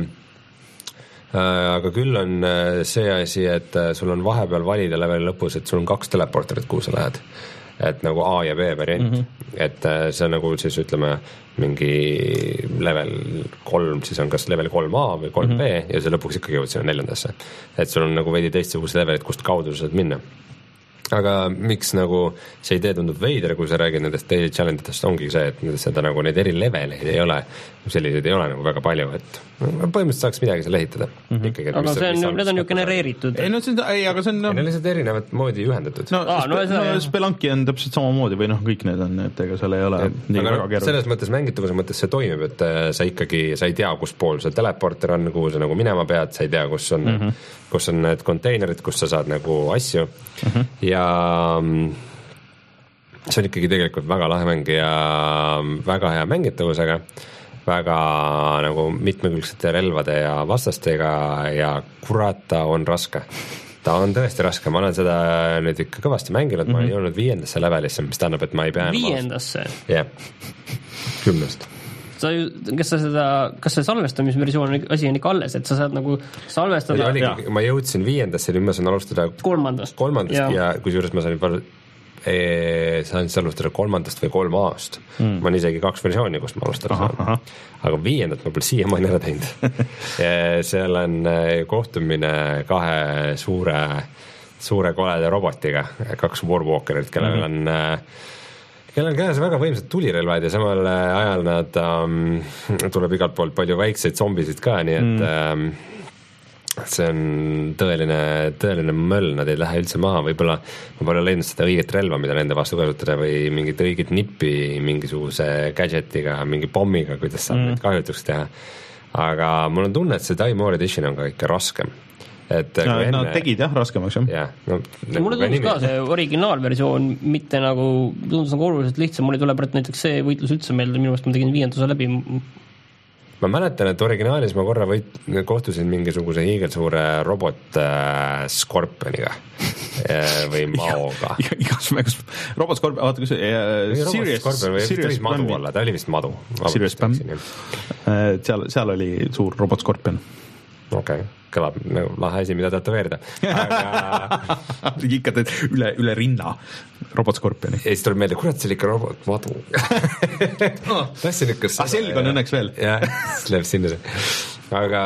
uh, aga küll on uh, see asi, et uh, sul on vahepeal valida leveli lõpus, et sul on kaks teleporterit, kuhu sa lähed, et nagu A ja B variant mm, -hmm. et uh, see on nagu siis ütleme mingi level kolm, siis on kas level kolm A või kolm B mm -hmm. ja see lõpuks ikkagi jõud sinna neljandasse, et sul on nagu veidi teistsugused levelid, kust kaudu sa saad minna. Aga miks nagu see idee tundub veider, kui sa räägid nendest daily challenge'idest, ongi see, et seda nagu neid eri leveleid ei ole, selliseid ei ole nagu väga palju, et põhimõtteliselt saaks midagi seal ehitada mm. -hmm. Ikkagi, aga see on, need on ju genereeritud. Ei, no see on, ei, aga see on... No, ei, no lihtsalt erinevat moodi ühendatud. No, Aa, no, spe, no Spelunki on täpselt samamoodi või noh, kõik need on, et ega seal ei ole et, nii väga keeruline. Selles mõttes mängitavuse mõttes see toimib, et sa ikkagi, sa ei tea, kus pool see teleporter on, kuhu sa nagu minema pead, sa ei tea, kus on, mm -hmm. kus on need konteinerid, kus sa saad nagu asju mm -hmm. ja see on ikkagi tegelikult väga lahe mäng ja väga hea mängitavusega, väga nagu mitmekülgsete relvade ja vastastega ja kurat, ta on raske. Ta on tõesti raske, ma olen seda nüüd ikka kõvasti mänginud, mm -hmm. ma olen jõudnud viiendasse levelisse, mis tähendab, et ma ei pea viiendasse? jah yeah., kümnest. Sa ju, kas sa seda, kas see salvestamisversioon asi on ikka alles, et sa saad nagu salvestada oligi, ma jõudsin viiendasse, nüüd ma saan alustada kolmandast, kolmandast ja, ja kusjuures ma sain palju e, saan alustada kolmandast või kolm aast mm. ma on isegi kaks versiooni, kus ma alustada aha, saan aha. aga viiendat ma pole siiamaani ära teinud seal on kohtumine kahe suure suure koleda robotiga, kaks Warwalkerit, kellel mm. on kellel on käes väga võimsad tulirelvad ja samal ajal nad um, tuleb igalt poolt palju väikseid zombisid ka, nii et mm. um, see on tõeline, tõeline möll, nad ei lähe üldse maha, võib-olla ma pole leidnud seda õiget relva, mida nende vastu kasutada või mingit õiget nippi mingisuguse gadgetiga, mingi pommiga, kuidas saab mm. neid kahjutuks teha. Aga mul on tunne, et see Die More Edition on ka ikka raskem. Et no, enne... Nad tegid jah raskemaks jah ja, no, no, mulle tundus ka see originaalversioon mitte nagu tundus nagu oluliselt lihtsam, mul ei tule praegu näiteks see võitlus üldse meelde, minu meelest ma tegin viienduse läbi. Ma mäletan, et originaalis ma korra võit, kohtusin mingisuguse hiigelsuure robot äh, Scorpioniga äh, või Maoga igas mängus robot Scorpion, vaata kus äh, Serious Serious madu olla, ta oli vist madu Serious Spam äh, seal, seal oli suur robot Scorpion. Okei okay. Kõlab nagu lahe asi, mida tätoveerida. Aga... ikka teed üle, üle rinna robot Scorpioni. Ja siis tuleb meelde, kurat, see oli ikka robot madu. Tassin ikka... Ah, selg on õnneks veel. jah, siis läheb sinna see. aga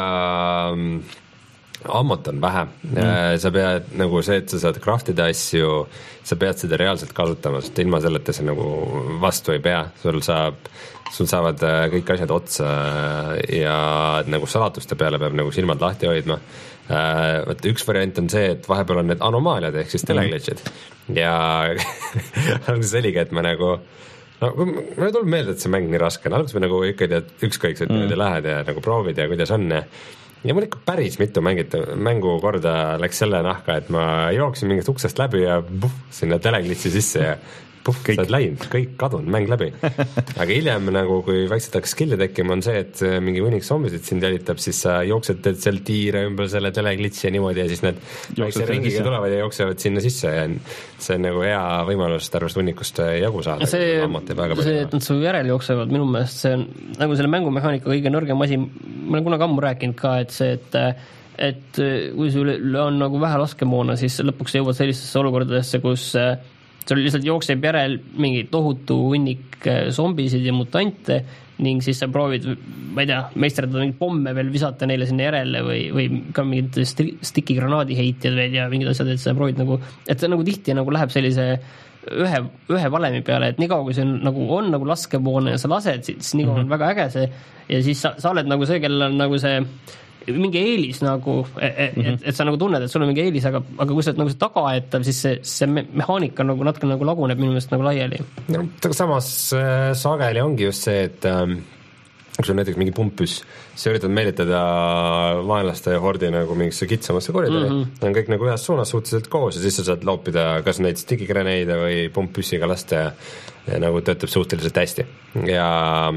ammut on vähe mm., sa pead nagu see, et sa saad craftida asju, sa pead seda reaalselt kasutama, sest ilma selleta sa nagu vastu ei pea, sul saab, sul saavad kõik asjad otsa ja nagu salatuste peale peab nagu silmad lahti hoidma. Võt, üks variant on see, et vahepeal on need anomaaliad ehk siis teleglitchid ja alguses oligi, et me nagu no mulle tuleb meelde, et see mäng nii raske on, alguses me nagu ikka tead ükskõikselt mm. lähed ja nagu proovid ja kuidas on ja ja mul ikka päris mitu mängita, mängu korda läks selle nahka, et ma jooksin mingist uksest läbi ja puh, sinna teleglitsi sisse ja puh, sa oled läinud, kõik kadunud, mäng läbi. Aga hiljem nagu, kui vaikselt hakkas skill'i tekkima, on see, et mingi võnik zombisid sind jälitab, siis sa jooksed teed seal tiire ümber selle teleglitsi ja niimoodi ja siis need väikse ringiga tulevad ja jooksevad sinna sisse ja see on nagu hea võimalus tervest võnikust jagu saada. See, see, et nad su järel jooksevad, minu meelest see on nagu selle mängumehaanika kõige nõrgem asi, ma olen kunagi ammu rääkinud ka, et see, et et kui sul on nagu vähe laskemoona, siis lõpuks jõuad sellisesse olukordadesse, kus sul lihtsalt jookseb järel mingi tohutu hunnik zombisid ja mutante ning siis sa proovid, ma ei tea, meisterdada mingeid pomme veel visata neile sinna järele või, või ka mingid stiki granaadiheitjad veel ja mingid asjad, et sa proovid nagu, et see nagu tihti nagu läheb sellise ühe, ühe valemi peale, et nii kaua, kui see on nagu, on nagu laskemoona ja sa lased, siis nii kaua on mm-hmm. väga äge see ja siis sa, sa oled nagu see, kellel on nagu see mingi eelis nagu, et, et, et sa nagu tunned, et sul on mingi eelis, aga, aga kui sa oled nagu see tagaetav, siis see, see mehaanika nagu natuke nagu laguneb minu meelest nagu laiali. No, samas äh, sageli ongi just see, et ähm, kui sul on näiteks mingi pumpus, sa üritad meelitada vaenlaste ja hordi nagu mingisse kitsamasse koridori, mm-hmm. on kõik nagu ühes suunas suhteliselt koos ja siis sa saad loopida kas neid stikigraneide või pumppüssiga lasta ja, ja nagu töötab suhteliselt hästi ja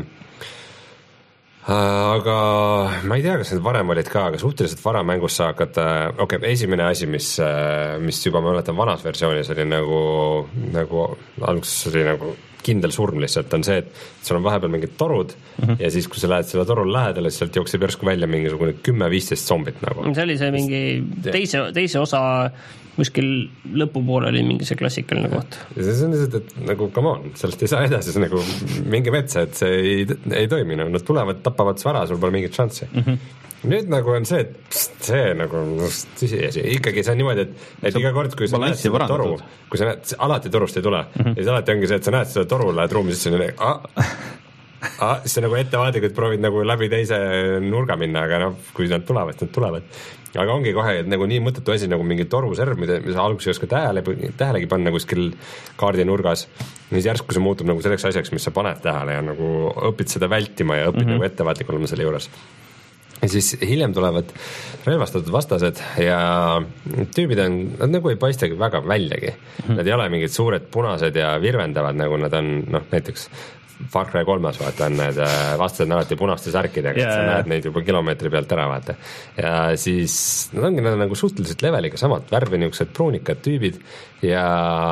aga ma ei tea, kas need varem olid ka, aga suhteliselt vara mängus sa hakkad, okei, okay, esimene asi, mis, mis juba ma mäletan vanas versioonis oli nagu, nagu alguses oli nagu kindel surm lihtsalt, on see, et sul on vahepeal mingid torud mm-hmm. ja siis, kui sa lähed selle torul lähedale, siis sealt jookseb järsku välja mingisugune kümme viisteist zombit nagu. See oli see mingi teise, teise osa kuskil lõpupoole oli mingi see klassikaline koht. Ja see on lihtsalt, et nagu come on, sellest ei saa edasi, see nagu mingi metsa, et see ei, ei toimi, nad tulevad, tapavad svara, sul pole mingit šanssi. Mm-hmm. Nüüd nagu on see, et pst, see nagu tõsiasi, ikkagi see on niimoodi, et, et iga kord, kui sa näed seda toru, kui sa näed, alati torust ei tule mm-hmm. ja siis alati ongi see, et sa näed seda toru, lähed ruumi sisse ja ah, ah, siis sa nagu ettevaatlikult proovid nagu läbi teise nurga minna, aga noh, kui nad tulevad, nad tulevad. Aga ongi kohe et nagu nii mõttetu asi nagu mingi toruserv, mida sa alguses ei oska tähele, tähelegi panna kuskil kaardi nurgas. Siis järsku see muutub nagu selleks asjaks, mis sa paned tähele ja nagu õpid seda vältima ja õpid mm-hmm. nagu ettevaatlik olema selle juures. Ja siis hiljem tulevad relvastatud vastased ja tüübid on, nad nagu ei paistagi väga väljagi. Mm-hmm. Nad ei ole mingid suured punased ja virvendavad, nagu nad on, noh, näiteks Far Cry kolmas, vaata, on need vastased on alati punaste särkidega, yeah. Sa näed neid juba kilomeetri pealt ära, vaata. Ja siis nad ongi nad on nagu suhteliselt leveliga samad, värvi niisugused pruunikad tüübid ja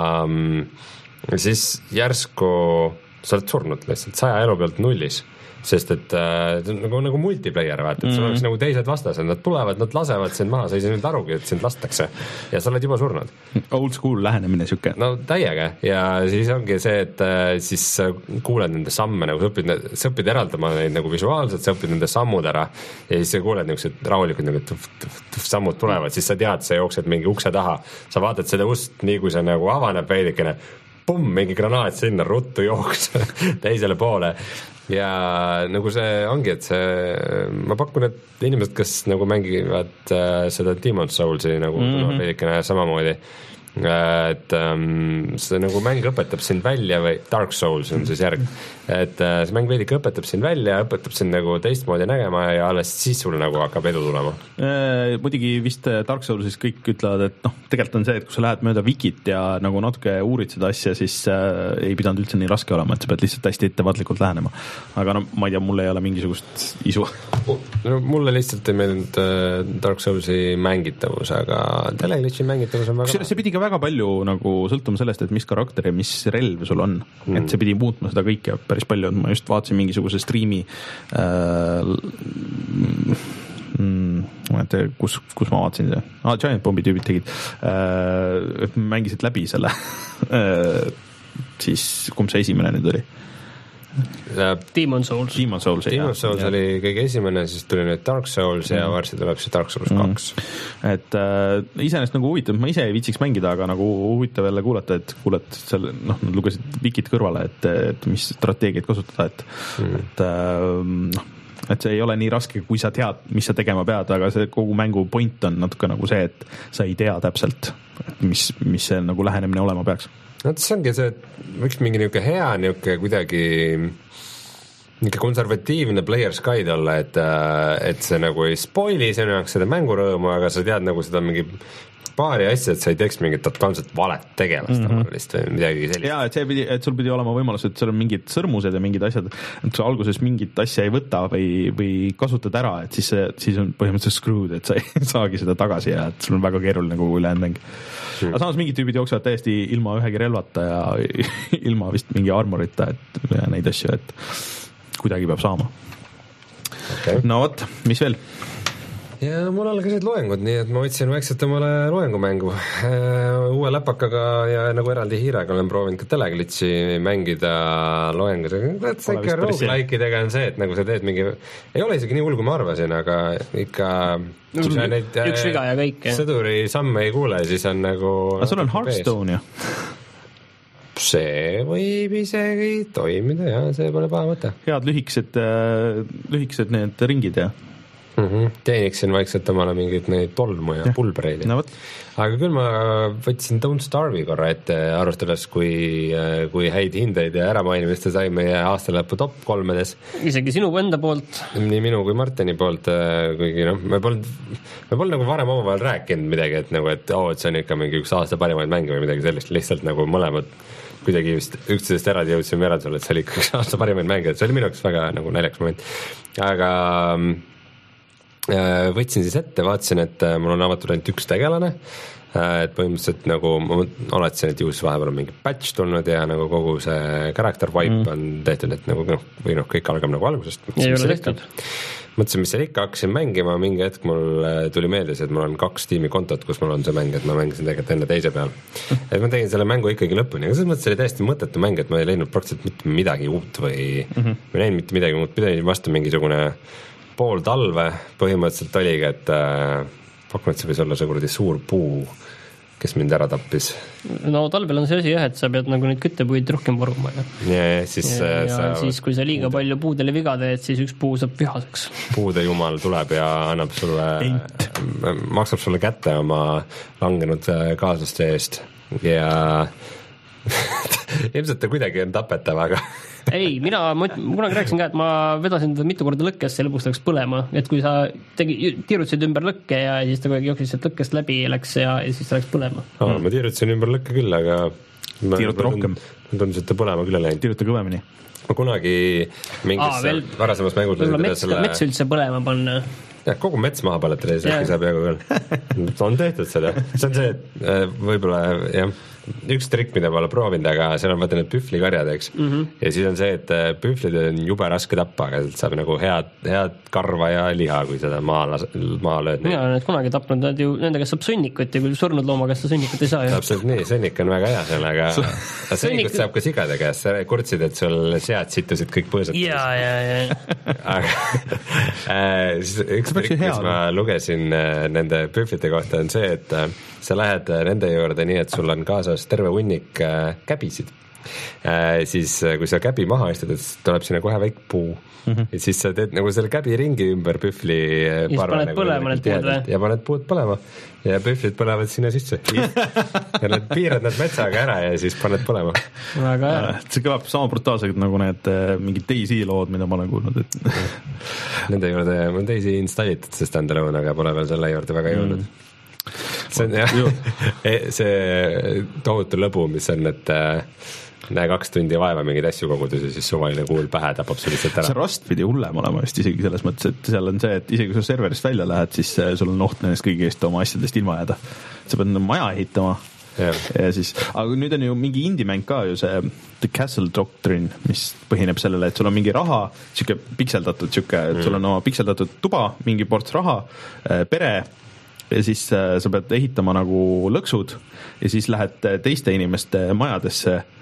siis järsku sa oled surnud lihtsalt saja elu pealt nullis. Sest et äh, nagu, nagu multiplayer, vaata, et sul mm-hmm. oleks nagu teised vastased, nad tulevad, nad lasevad sind maha, sa ei saa nüüd arugi, et sind lastakse ja sa oled juba surnud. Old school lähenemine siuke. No täiega ja siis ongi see, et äh, siis sa kuuled nende samme, nagu sa õpid, sa õpid eraldama neid nagu visuaalselt, sa õpid nende sammud ära ja siis sa kuuled niisugused rahulikud nagu tuf, tuf, tuf, sammud tulevad, siis sa tead, sa jooksed mingi ukse taha, sa vaatad seda ust nii, kui see nagu avaneb veidikene, pumm, mingi granaat sinna, ruttu jooks teisele poole ja nagu see ongi, et see, ma pakun, et inimesed, kes nagu mängivad äh, seda Demon's Soulsi nagu mm-hmm. veidikene samamoodi, et ähm, see nagu mäng õpetab sind välja või Dark Souls on siis järg, et äh, see mäng veidike õpetab sind välja, õpetab sind nagu teistmoodi nägema ja alles siis sul nagu hakkab edu tulema. Äh, muidugi vist Dark Soulsis kõik ütlevad, et noh, tegelikult on see, et kui sa lähed mööda wikit ja nagu natuke uurid seda asja, siis äh, ei pidanud üldse nii raske olema, et sa pead lihtsalt hästi ettevaatlikult lähenema. Aga no ma ei tea, mulle ei ole mingisugust isu. No, mulle lihtsalt ei meeldinud äh, Dark Soulsi mängitavus, aga teleglitchi mängitavus on väga... See pidi ka väga palju nagu sõltuma sellest, et mis karakter ja mis relv sul on. Mm. Et see pidi muutma seda kõike päris palju. Ma just vaatasin mingisuguse striimi äh, mm, et kus, kus ma vaatasin see. Ah, Giant Bombi tüübid tegid. Äh, mängisid läbi selle. äh, siis kumb see esimene nüüd oli? Demon Souls. Demon Souls, Demon Souls ja. oli kõige esimene, siis tuli nüüd Dark Souls mm. ja varsti tuleb see Dark Souls kaks mm.. et äh, iseenesest nagu huvitav, ma ise ei viitsiks mängida, aga nagu huvitav jälle kuulata, et kuulad seal, noh, nad lugesid wikid kõrvale, et, et mis strateegiaid kasutada, et mm. et äh, noh, et see ei ole nii raske, kui sa tead, mis sa tegema pead, aga see kogu mängu point on natuke nagu see, et sa ei tea täpselt, mis, mis see nagu lähenemine olema peaks. No see ongi see, et võiks mingi niuke hea, niuke kuidagi niuke konservatiivne player's guide olla, et, et see nagu ei spoili sinu jaoks seda mängurõõmu, aga sa tead nagu seda mingi paari asja, et sa ei teeks mingit totaalselt valet tegelast mm -hmm. või midagi sellist. Jaa, et see pidi, et sul pidi olema võimalus, et seal on mingid sõrmused ja mingid asjad, et sa alguses mingit asja ei võta või, või kasutad ära, et siis, siis on põhimõtteliselt screwed, et sa ei saagi seda tagasi ja et sul on väga keeruline nagu ülejäänud mäng. Hmm. Aga samas mingid tüübid jooksevad täiesti ilma ühegi relvata ja ilma vist mingi armorita, et ja neid asju, et kuidagi peab saama. Okay. No vot, mis veel? Ja mul algasid loengud, nii et ma võtsin vaikselt omale loengumängu uue läpakaga ja nagu eraldi hiirega olen proovinud ka teleglitsi mängida loengus. See ikka roguelikeidega on see, et nagu sa teed mingi, ei ole isegi nii hull, kui ma arvasin, aga ikka neid, üks viga ja kõik. Sõduri samme ei kuule, siis on nagu aga sul on Hearthstone ju? See võib isegi toimida ja see pole paha mõte. Head lühikesed, lühikesed need ringid ja Mm-hmm. Teeniksin vaikselt omale mingid neid tolmu ja, ja. pulbreid. No, aga küll ma võtsin Don't Starve'i korra ette, arvestades kui, kui häid hindeid ja äramainimist sai meie aastalõpu top kolmedes. Isegi sinu enda poolt? Nii minu kui Martini poolt, kuigi noh, me polnud, me polnud nagu varem omavahel rääkinud midagi, et nagu, et oo, et see on ikka mingi üks aasta parimaid mänge või midagi sellist, lihtsalt nagu mõlemad kuidagi vist üksteisest eraldi jõudsime järeldusele, et see oli ikka üks aasta parimaid mänge, et see oli minu jaoks väga nagu naljakas moment. Aga võtsin siis ette, vaatasin, et mul on avatud ainult üks tegelane, et põhimõtteliselt nagu ma oletsin, et juhus vahepeal on mingi patch tulnud ja nagu kogu see character wipe mm. on tehtud, et nagu noh, või noh, kõik algab nagu algusest. Ei ole tehtud. Mõtlesin, mis seal ikka, hakkasin mängima, mingi hetk mul tuli meeles, et mul on kaks tiimi kontot, kus mul on see mäng, et ma mängisin tegelikult enne teise peal. Et ma tegin selle mängu ikkagi lõpuni, aga selles mõttes oli täiesti mõttetu mäng, et ma ei leidnud praktiliselt mitte midagi uut või mm-hmm. või näinud mitte midagi uut, pidin vastu mingisugune pool talve põhimõtteliselt oligi, et äh, pakun, et see võis olla see kuradi suur puu, kes mind ära tappis. No talvel on see asi jah, et sa pead nagu neid küttepuid rohkem voruma. Ja, ja siis ja, ja sa siis, kui sa liiga puude. palju puudele viga teed, siis üks puu saab vihaseks. Puude jumal tuleb ja annab sulle, maksab sulle kätte oma langenud kaaslaste eest ja ilmselt ta kuidagi on tapetav, aga ei, mina, ma kunagi rääkisin ka, et ma vedasin teda mitu korda lõkkest ja lõpuks läks põlema, et kui sa tegi, tiirutasid ümber lõkke ja siis ta kuidagi jooksis sealt lõkkest läbi ja läks ja, ja siis ta läks põlema. Aa, ma tiirutasin ümber lõkke küll, aga tiiruta rohkem. Ma tundus, et ta põlema küll ei läinud. Tiiruta kõvemini. Ma kunagi mingis Aa, varasemas mängus mets, selle... mets üldse põlema panna. Ja, kogu mets maha paletada, siis äkki saab jagu küll. On tehtud seda. See on see, et võib-olla jah, üks trikk, mida ma olen proovinud, aga seal on vaata need pühvlikarjad, eks mm -hmm. ja siis on see, et pühvlid on jube raske tappa, aga saab nagu head, head karva ja liha, kui seda maa, maa lööd. Mina olen need kunagi tapnud, nad ju, nende käest saab sõnnikut ja kui surnud looma käest sõnnikut ei saa ju. Täpselt nii, sõnnik on väga hea seal, aga sõnnikut saab ka sigade käest, sa kurtsid, et sul sead situsid kõik põõsad. Jaa, jaa, jaa. aga siis üks trikk, mis ma lugesin nende pühvlite kohta on see, et sa lähed nende juurde nii, et sul on kaasas terve hunnik käbisid. Siis kui sa käbi maha istad, et tuleb sinna kohe väik puu. Mm-hmm. Ja siis sa teed nagu selle käbi ringi ümber pühvli ja paned nagu põlema need puud või? Ja paned puud põlema ja pühvlid põlevad sinna sisse. ja nad piirad nad metsaga ära ja siis paned põlema. Väga hea. See kõlab sama brutaalselt nagu need mingid teisi lood, mida ma olen kuulnud. Et... Nende juurde on teisi installitud, sest standalone, aga pole veel selle juurde väga jõudnud. Mm. See on jah, see tohutu lõbu, mis on, et näe kaks tundi vaeva mingeid asju kogudes ja siis suvaline kuul pähe tapab sul lihtsalt ära. See Rust pidi hullem olema vist isegi selles mõttes, et seal on see, et isegi kui sa serverist välja lähed, siis sul on oht nendest kõigist oma asjadest ilma jääda. Sa pead maja ehitama ja. Ja siis, aga nüüd on ju mingi indie-mäng ka ju see The Castle Doctrine, mis põhineb sellele, et sul on mingi raha, siuke pikseldatud siuke, et sul on oma pikseldatud tuba, mingi ports raha, pere ja siis sa pead ehitama nagu lõksud ja siis lähed teiste inimeste majadesse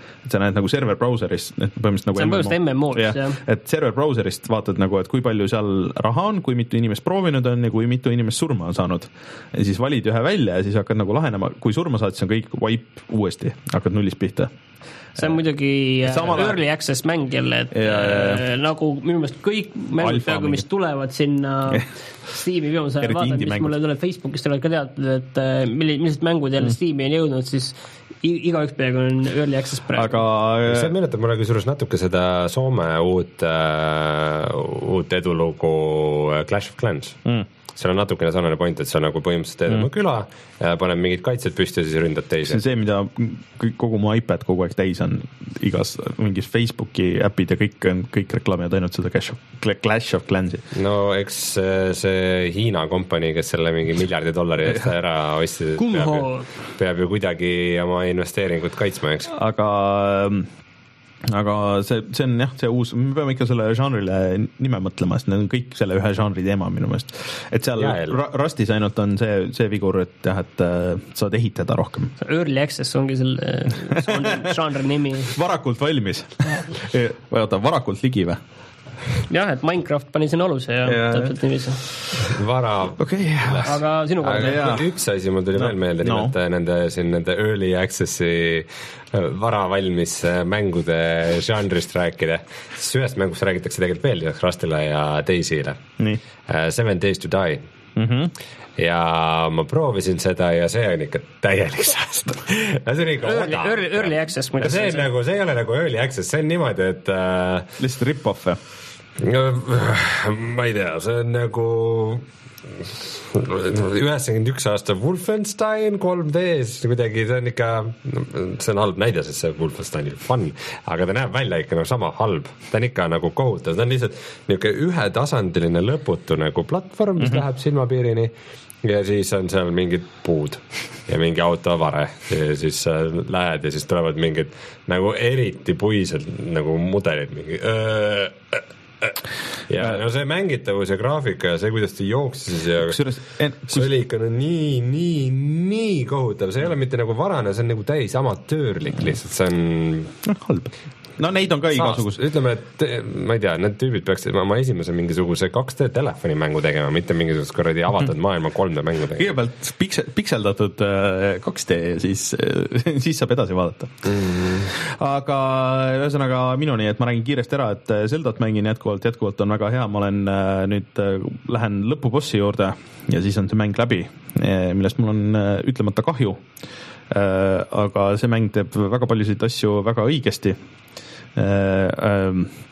et sa näed nagu server brauserist, et põhimõtteliselt nagu see on põhimõtteliselt M M O-s, jah, jah. et server brauserist vaatad nagu, et kui palju seal raha on, kui mitu inimest proovinud on ja kui mitu inimest surma on saanud. Ja siis valid ühe välja ja siis hakkad nagu lahenema, kui surma saad, siis on kõik wipe uuesti, hakkad nullist pihta. See on muidugi Samal early access mäng jälle, et ja, ja, ja. nagu minu meelest kõik mängud peaaegu, mis tulevad sinna Steam'i viimase ajal, vaatad, mis mulle tuleb Facebookist, tulevad ka teatud, et millised mängud jälle Steam'i on jõudnud, siis igaüks peaaegu on early access praegu. Aga see meenutab mulle kusjuures natuke seda Soome uut, uh, uut edulugu Clash of Clans. Mm. Seal on natukene sarnane point, et sa nagu põhimõtteliselt teed oma mm. küla, paneb mingid kaitsed püsti ja siis ründad teisi. See on see, mida kogu mu iPad kogu aeg täis on, igas mingis Facebooki äpid ja kõik, kõik reklaamivad ainult seda Clash of, Clash of Clansi. No eks see Hiina kompanii, kes selle mingi miljardi dollari eest ära osti, peab, peab ju kuidagi oma investeeringut kaitsma, eks? Aga aga see, see on jah, see uus, me peame ikka selle žanrile nime mõtlema, sest need on kõik selle ühe žanri teema minu meelest. Et seal ra- Rustis ainult on see, see vigur, et jah, et saad ehitada rohkem. Early access ongi selle žanri nimi. Varakult valmis. Vaata, varakult ligi või? Jah, et Minecraft pani sinna aluse ja, ja täpselt niiviisi. Vara. Okay. Aga sinu aga üks asi mul tuli no. veel meelde, nimelt no. nende, siin nende early access'i vara valmis mängude žanrist rääkida. Siis ühest mängust räägitakse tegelikult veel lisaks Rustile ja Daisyle. Nii. Seven Days to Die. Mm-hmm. Ja ma proovisin seda ja see on ikka täielik sääst. See on ikka early, oda. Early, early access. See, on nagu, see ei ole nagu early access, see on niimoodi, et äh, lihtsalt rip-off või? Ma ei tea, see on nagu üheksakümmend üks aasta Wolfenstein kolm D-s kuidagi, see on ikka, see on halb näide, sest see Wolfenstein on fun, aga ta näeb välja ikka nagu sama halb, ta on ikka nagu kohutav, ta on lihtsalt niisugune ühetasandiline lõputu nagu platvorm, mis mm-hmm. läheb silmapiirini ja siis on seal mingid puud ja mingi autovare ja siis lähed ja siis tulevad mingid nagu eriti puised nagu mudelid mingi öö, öö, ja no see mängitavus ja graafika ja see, kuidas ta jooksis ja Kusjuures, en, kus... see oli ikka no nii, nii, nii kohutav, see ei ole mitte nagu varane, see on nagu täis amatöörlik lihtsalt, see on no, halb. No neid on ka igasugust. Ütleme, et ma ei tea, need tüübid peaks oma esimese mingisuguse kaks D telefonimängu tegema, mitte mingisugust korradi avatud mm-hmm. maailma kolm D mängu tegema. Kõigepealt piksel, pikseldatud kaks D, siis, siis saab edasi vaadata. Mm-hmm. Aga ühesõnaga minuni, et ma räägin kiiresti ära, et Zeldat mängin jätkuvalt, jätkuvalt on väga hea, ma olen nüüd, lähen lõpubossi juurde ja siis on see mäng läbi, millest mul on ütlemata kahju. Aga see mäng teeb väga paljusid asju väga õigesti. Äh,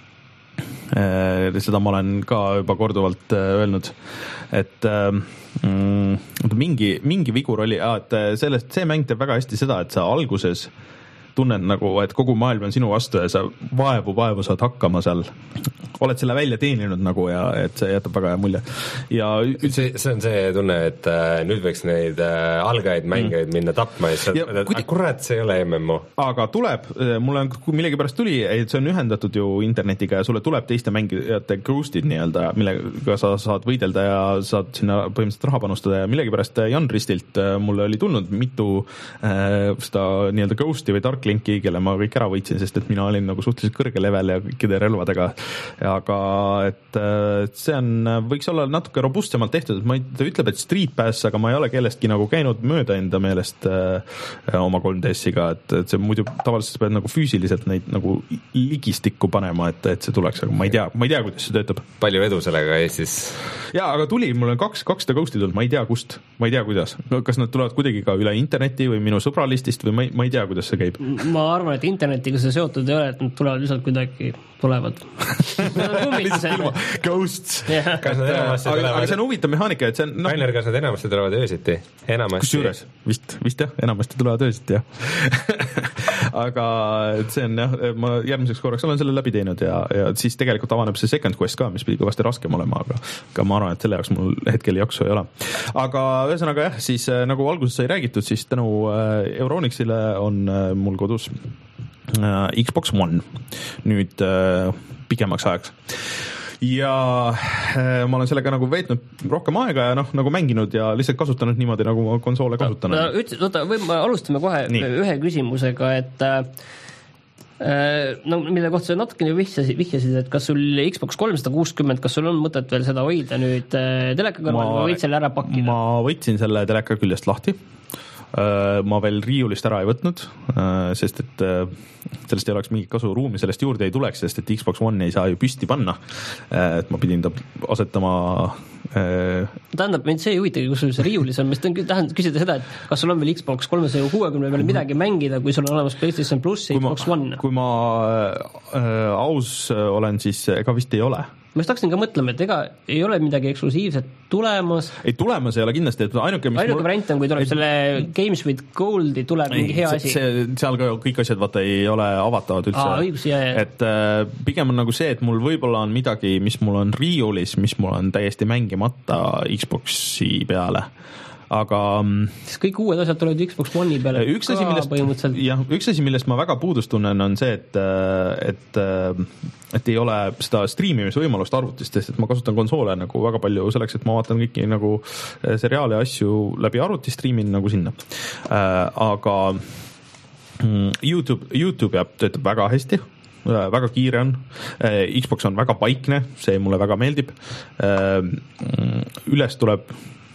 äh, seda ma olen ka juba korduvalt äh, öelnud, et äh, mm, mingi, mingi vigur oli, et sellest, see mäng teeb väga hästi seda, et sa alguses tunned nagu, et kogu maailm on sinu vastu ja sa vaevu, vaevu saad hakkama seal. Oled selle välja teeninud nagu ja et see jätab väga hea mulje. Ja see, see on see tunne, et äh, nüüd võiks neid äh, algaid mängeid mm. minna tapma ja siis et kui... kurat, see ei ole M M O. Aga tuleb, mulle on millegi pärast tuli, et see on ühendatud ju internetiga ja sulle tuleb teiste mängijate ghostid nii-öelda, millega sa saad võidelda ja saad sinna põhimõtteliselt raha panustada ja millegi pärast Jan Ristilt mulle oli tulnud mitu äh, seda nii-öelda ghosti või Dark Linki, kelle ma kõik ära võitsin, sest et mina olin nagu suhteliselt kõrge level ja kõikide relvadega. Aga et see on, võiks olla natuke robustsemalt tehtud, et ma ei, ta ütleb, et Street Pass, aga ma ei ole kellestki nagu käinud mööda enda meelest äh, oma kolm D-siga, et, et see muidu tavaliselt pead nagu füüsiliselt neid nagu ligistikku panema, et, et see tuleks, aga ma ei tea, ma ei tea, kuidas see töötab. Palju edu sellega Eestis? Jaa, aga tuli, mul on kaks, kakssada ghosti tulnud, ma ei tea kust, ma ei tea kuidas. Kas nad tulevad kuidagi ka üle interneti või minu sõbralistist või ma ei, ma ei tea, kuidas see käib. Ma arvan, et internetiga see seotud ei ole, et nad tulevad lihtsalt kuidagi tulevad. Ghosts. Yeah. Kas nad enamasti aga, tulevad? aga see on huvitav mehaanika, et see on... No... Rainer, kas nad enamasti tulevad öösiti? Enamasti. Kusjuures, vist, vist jah, enamasti tulevad öösiti, jah. aga see on jah, ma järgmiseks korraks olen selle läbi teinud ja, ja siis tegelikult avaneb see second quest ka, mis pidi kõvasti raskem olema, aga, aga ma arvan, et selle jaoks mul hetkel jaksu ei ole. Aga ühesõnaga jah, siis nagu alguses sai räägitud, siis tänu Euronixile on mul kodus Xbox One nüüd pikemaks ajaks. Ja ma olen sellega nagu veetnud rohkem aega ja noh, nagu mänginud ja lihtsalt kasutanud niimoodi, nagu ma konsoole kasutanud. No, no, üt, oota, või me alustame kohe Nii. ühe küsimusega, et No mille kohta sa natukene vihjasid, vihjasid, et kas sul Xbox kolmsada kuuskümmend, kas sul on mõtet veel seda hoida nüüd teleka kõrval või võid selle ära pakkida? Ma võtsin selle teleka küljest lahti. Ma veel riiulist ära ei võtnud, sest et sellest ei oleks mingit kasu, ruumi sellest juurde ei tuleks, sest et Xbox One ei saa ju püsti panna. Et ma pidin ta asetama... Tähendab, mind see ei huvitagi, kus sul see riiulis on, mis tähendab küsida seda, et kas sul on veel Xbox kolmesaja kuuekümne peale midagi mängida, kui sul on olemas PlayStation Plus ja Xbox ma, One? Kui ma äh, aus olen, siis ega vist ei ole. Ma just hakkasin ka mõtlema, et ega ei ole midagi eksklusiivset tulemas. Ei, tulemas ei ole kindlasti, et ainuke, mis ainuke mul... variant on, kui tuleb et... selle Games with Goldi tuleb ei, mingi hea asi. See, seal ka kõik asjad vaata ei ole avatavad üldse. Aa, õigus, jah, jah. Et äh, pigem on nagu see, et mul võib-olla on midagi, mis mul on riiulis, mis mul on täiesti mängimata Xboxi peale. Aga siis kõik uued asjad tulevad Xbox One'i peale üks asi, millest, jah, üks asi, millest ma väga puudust tunnen, on see, et, et, et ei ole seda striimimise võimalust arvutist, sest et ma kasutan konsoole nagu väga palju selleks, et ma vaatan kõiki nagu seriaale ja asju läbi arvuti striimin nagu sinna. Aga YouTube, YouTube jääb, töötab väga hästi, väga kiire on, Xbox on väga paikne, see mulle väga meeldib, üles tuleb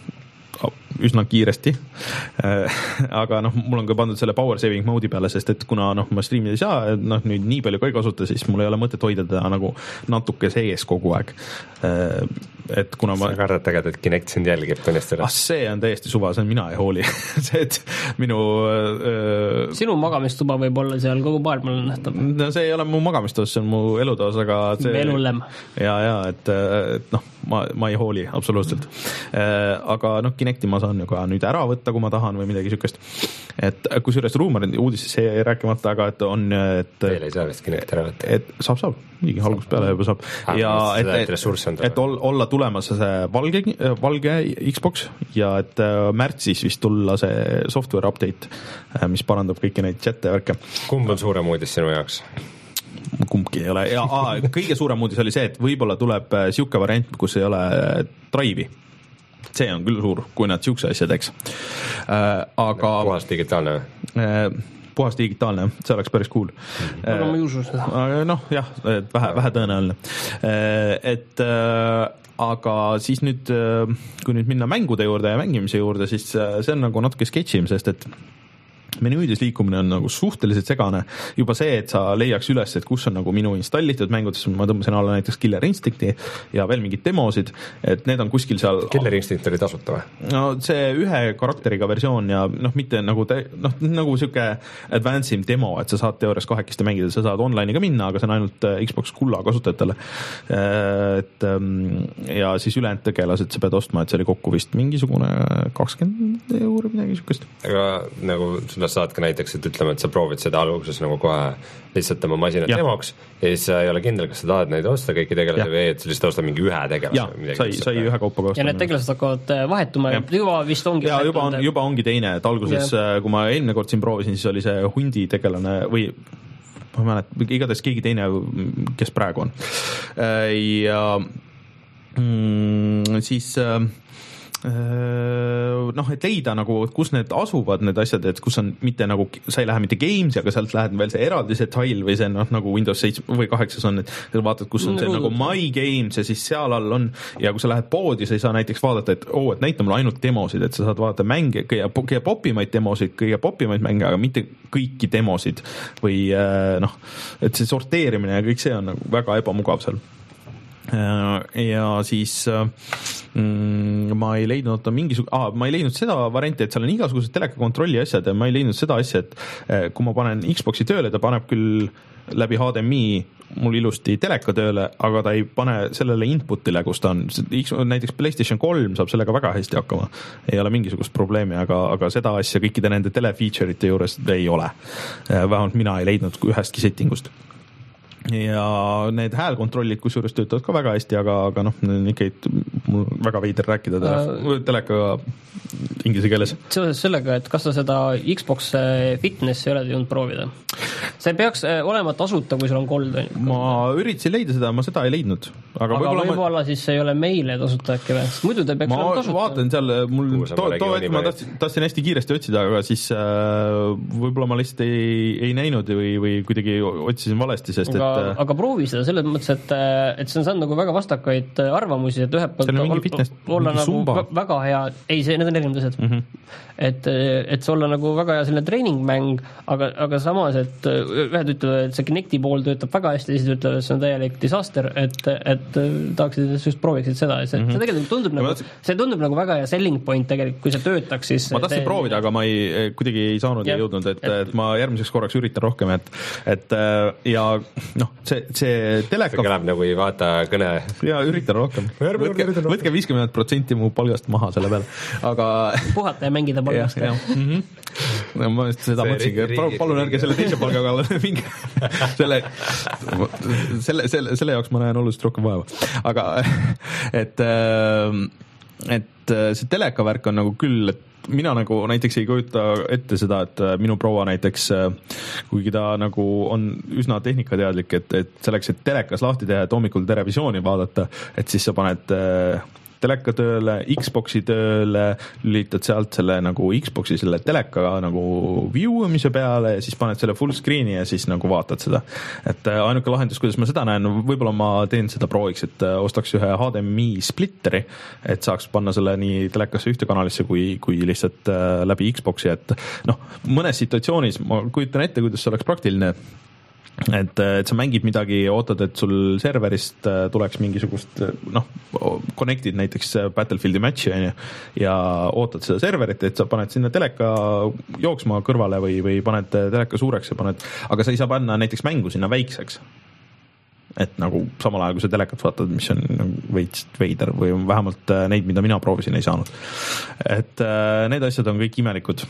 üsna kiiresti, aga noh, mul on ka pandud selle power saving mode'i peale, sest et kuna noh, ma streamida ei saa, noh nüüd nii palju ka ei kasuta, siis mul ei ole mõtet hoida teda nagu natuke sees kogu aeg. Et kuna ma... Sa kardad tagad, et Kinect sind jälgib tunnistada. Ah, see on täiesti suva, see on mina ei hooli. see, et minu... Öö... Sinu magamistuba võib olla seal kogu maailmal nähtab. No see ei ole mu magamistoos, see on mu elutoos, aga see... Veel hullem. Ja, ja, et, et noh, ma, ma ei hooli absoluutselt. Aga noh, Kinecti ma saan ju ka nüüd ära võtta, kui ma tahan või midagi sükest. Et kui sellest ruumar uudises see ei rääkimata, aga et on... Et, veel ei saa vist Kinecti ära võtta. Et saab, saab. Niigi algus peale juba saab. Ah, ja et, et, et, et olla tulemas see valge, valge Xbox ja et märtsis vist tulla see software update, mis parandab kõiki neid chatte ja värke. Kumb on suurem uudis sinu jaoks? Kumbki ei ole. Ja aa, kõige suurem uudis oli see, et võib-olla tuleb siuke variant, kus ei ole drive'i. See on küll suur, kui nad siukse asja teeks. Aga... Puhas digitaalne või? Puhas digitaalne, see oleks päris cool. Aga ma ei usu seda. Noh, jah, vähe, vähe tõenäoline. Et aga siis nüüd, kui nüüd minna mängude juurde ja mängimise juurde, siis see on nagu natuke sketšim, sest et menüüdes liikumine on nagu suhteliselt segane. Juba see, et sa leiaks üles, et kus on nagu minu installitud mängudes, ma tõmbasin alla näiteks Killer Instincti ja veel mingid demosid, et need on kuskil seal... Killer Instinct oli tasuta või? No see ühe karakteriga versioon ja noh, mitte nagu te, noh, nagu siuke advancing demo, et sa saad teoorias kahekesti mängida, sa saad online'i ka minna, aga see on ainult Xbox kulla kasutajatele. Et ja siis ülejäänud tegelased sa pead ostma, et see oli kokku vist mingisugune kakskümmend euro midagi siukest. Aga nagu saad ka näiteks, et ütleme, et sa proovid seda alguses nagu kohe lihtsalt oma masinat ja. demoks ja siis sa ei ole kindel, kas sa tahad neid osta kõiki tegelasi või et sa lihtsalt ostad mingi ühe tegelase. Ja, sai, sai ühe kaupa ka osta. Ja need tegelased hakkavad vahetuma ja juba vist ongi... Ja juba, on, juba ongi teine, et alguses, ja. kui ma eelmine kord siin proovisin, siis oli see hundi tegelane või ma mälet, igatahes keegi teine, kes praegu on. Ja mm, siis... noh, et leida nagu, kus need asuvad, need asjad, et kus on mitte nagu, sa ei lähe mitte games, aga sealt lähed veel see eraldi see tile või see noh, nagu Windows seitse või kaheksas on, et vaatad, kus on see mm. nagu my games ja siis seal all on ja kui sa lähed poodi, sa ei saa näiteks vaadata, et oo, et näita mulle ainult demosid, et sa saad vaadata mänge, kõige, kõige popimaid demosid, kõige popimaid mänge, aga mitte kõiki demosid või noh, et see sorteerimine ja kõik see on nagu väga ebamugav seal. Ja siis mm, ma ei leidnud mingisug- ah, ma ei leidnud seda varianti, et seal on igasugused telekakontrolli asjad ja ma ei leidnud seda asja, et kui ma panen Xboxi tööle, ta paneb küll läbi H D M I mul ilusti teleka tööle, aga ta ei pane sellele inputile, kus ta on. Näiteks PlayStation kolm saab sellega väga hästi hakkama. Ei ole mingisugust probleemi, aga, aga seda asja kõikide nende telefeature'ite juures ei ole. Vähemalt mina ei leidnud ühestki settingust. Ja need häälkontrollid kusjuures töötavad ka väga hästi, aga, aga noh, ikka mul väga veider rääkida tele, telekaga inglise keeles. Seoses sellega, et kas sa seda Xbox Fitnessi ei ole jõudnud proovida? see peaks olema tasuta, kui sul on gold. Ma üritasin leida seda, ma seda ei leidnud. Aga, aga võib-olla, võib-olla ma... siis ei ole meile tasuta äkki või? Muidu ta peaks olema tasuta. Ma vaatan seal, mul too, too hetk ma tahtsin, tahtsin hästi kiiresti otsida, aga siis äh, võib-olla ma lihtsalt ei, ei näinud või, või kuidagi otsisin valesti, sest aga, et... Aga proovi seda selles mõttes, et, et see on saanud nagu väga vastakaid arvamusi, et ühelt poolt ol, fitness, olla nagu sumba. Väga hea, ei, see, need on erinevad asjad. Mm -hmm. et, et see olla nagu väga hea selline treeningmäng, aga, aga samas, et ühed ütlevad, et see Kinecti pool töötab väga hästi, siis ütlevad, et see on täielik disaster, et, et tahaksid, et just prooviksid seda. See, mm -hmm. see tegelikult tundub nagu, see tundub nagu väga hea selling point tegelikult, kui see töötaks, siis ma tahtsin see... proovida, aga ma ei, kuidagi ei saanud ja, ja jõudnud, et, et... et ma järgmiseks korraks üritan rohkem, et, et ja noh, see, see teleka... see kõlab nagu ei vaata kõne. Ja üritan rohkem. Võtke, võtke viiskümmend protsenti mu palgast maha selle peale, aga... puhata ja mängida palgast. Ja, ja. Mm -hmm. no, ma just seda mõtlesingi, palun ärge selle teise palga kallale minge. selle, selle, selle, selle jaoks ma näen oluliselt rohkem vaeva. Aga et, et see telekavärk on nagu küll, et mina nagu näiteks ei kujuta ette seda, et minu proua näiteks, kuigi ta nagu on üsna tehnikateadlik, et, et selleks, et telekas lahti teha, et hommikul televisiooni vaadata, et siis sa paned teleka tööle, Xboxi tööle, lülitad sealt selle nagu Xboxi selle teleka nagu view imise peale ja siis paned selle full screen'i ja siis nagu vaatad seda. Et ainuke lahendus, kuidas ma seda näen, võib-olla ma teen seda prooviks, et ostaks ühe H D M I splitteri, et saaks panna selle nii telekasse ühte kanalisse kui, kui lihtsalt läbi Xboxi, et noh, mõnes situatsioonis ma kujutan ette, kuidas see oleks praktiline, et, et sa mängid midagi, ootad, et sul serverist tuleks mingisugust, noh, connectid näiteks Battlefieldi matchi on ju, ja ootad seda serverit, et sa paned sinna teleka jooksma kõrvale või, või paned teleka suureks ja paned, aga sa ei saa panna näiteks mängu sinna väikseks. Et nagu samal ajal, kui sa telekat vaatad, mis on veits veider või vähemalt neid, mida mina proovisin, ei saanud. Et need asjad on kõik imelikud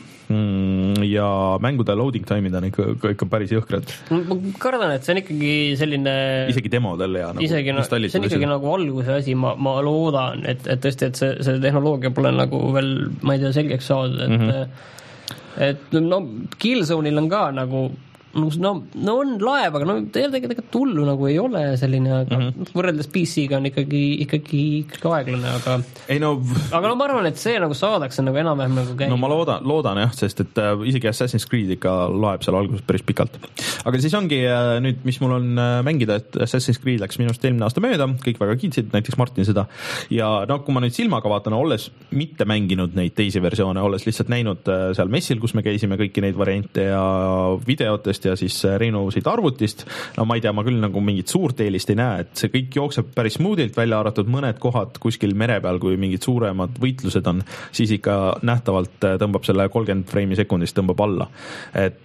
ja mängude loading time'id on ikka, ikka päris jõhkrad. Ma kardan, et see on ikkagi selline... Isegi demodel ja nagu... Isegi, no, see on ikkagi nagu alguse asi, ma, ma loodan, et, et tõesti, et see, see tehnoloogia pole nagu veel, ma ei tea, selgeks saadud, et, mm -hmm. et no Killzone'il on ka nagu no, no on laev, aga no tegelikult tullu nagu ei ole selline, aga mm -hmm. võrreldes P C-ga on ikkagi, ikkagi, ikkagi aeglane, aga ei no aga no ma arvan, et see nagu saadakse nagu enam-vähem nagu käib. No ma loodan, loodan jah, sest et äh, isegi Assassin's Creed ikka laeb seal alguses päris pikalt. Aga siis ongi äh, nüüd, mis mul on äh, mängida, et Assassin's Creed läks minust eelmine aasta mööda, kõik väga kiitsid, näiteks Martin seda, ja no kui ma nüüd silmaga vaatan, olles mitte mänginud neid teisi versioone, olles lihtsalt näinud äh, seal messil, kus me käisime kõiki neid variante ja videotest ja siis Reinu siit arvutist, no ma ei tea, ma küll nagu mingit suurt eelist ei näe, et see kõik jookseb päris smoothilt, välja arvatud mõned kohad kuskil mere peal, kui mingid suuremad võitlused on, siis ikka nähtavalt tõmbab selle kolmkümmend freimi sekundist tõmbab alla, et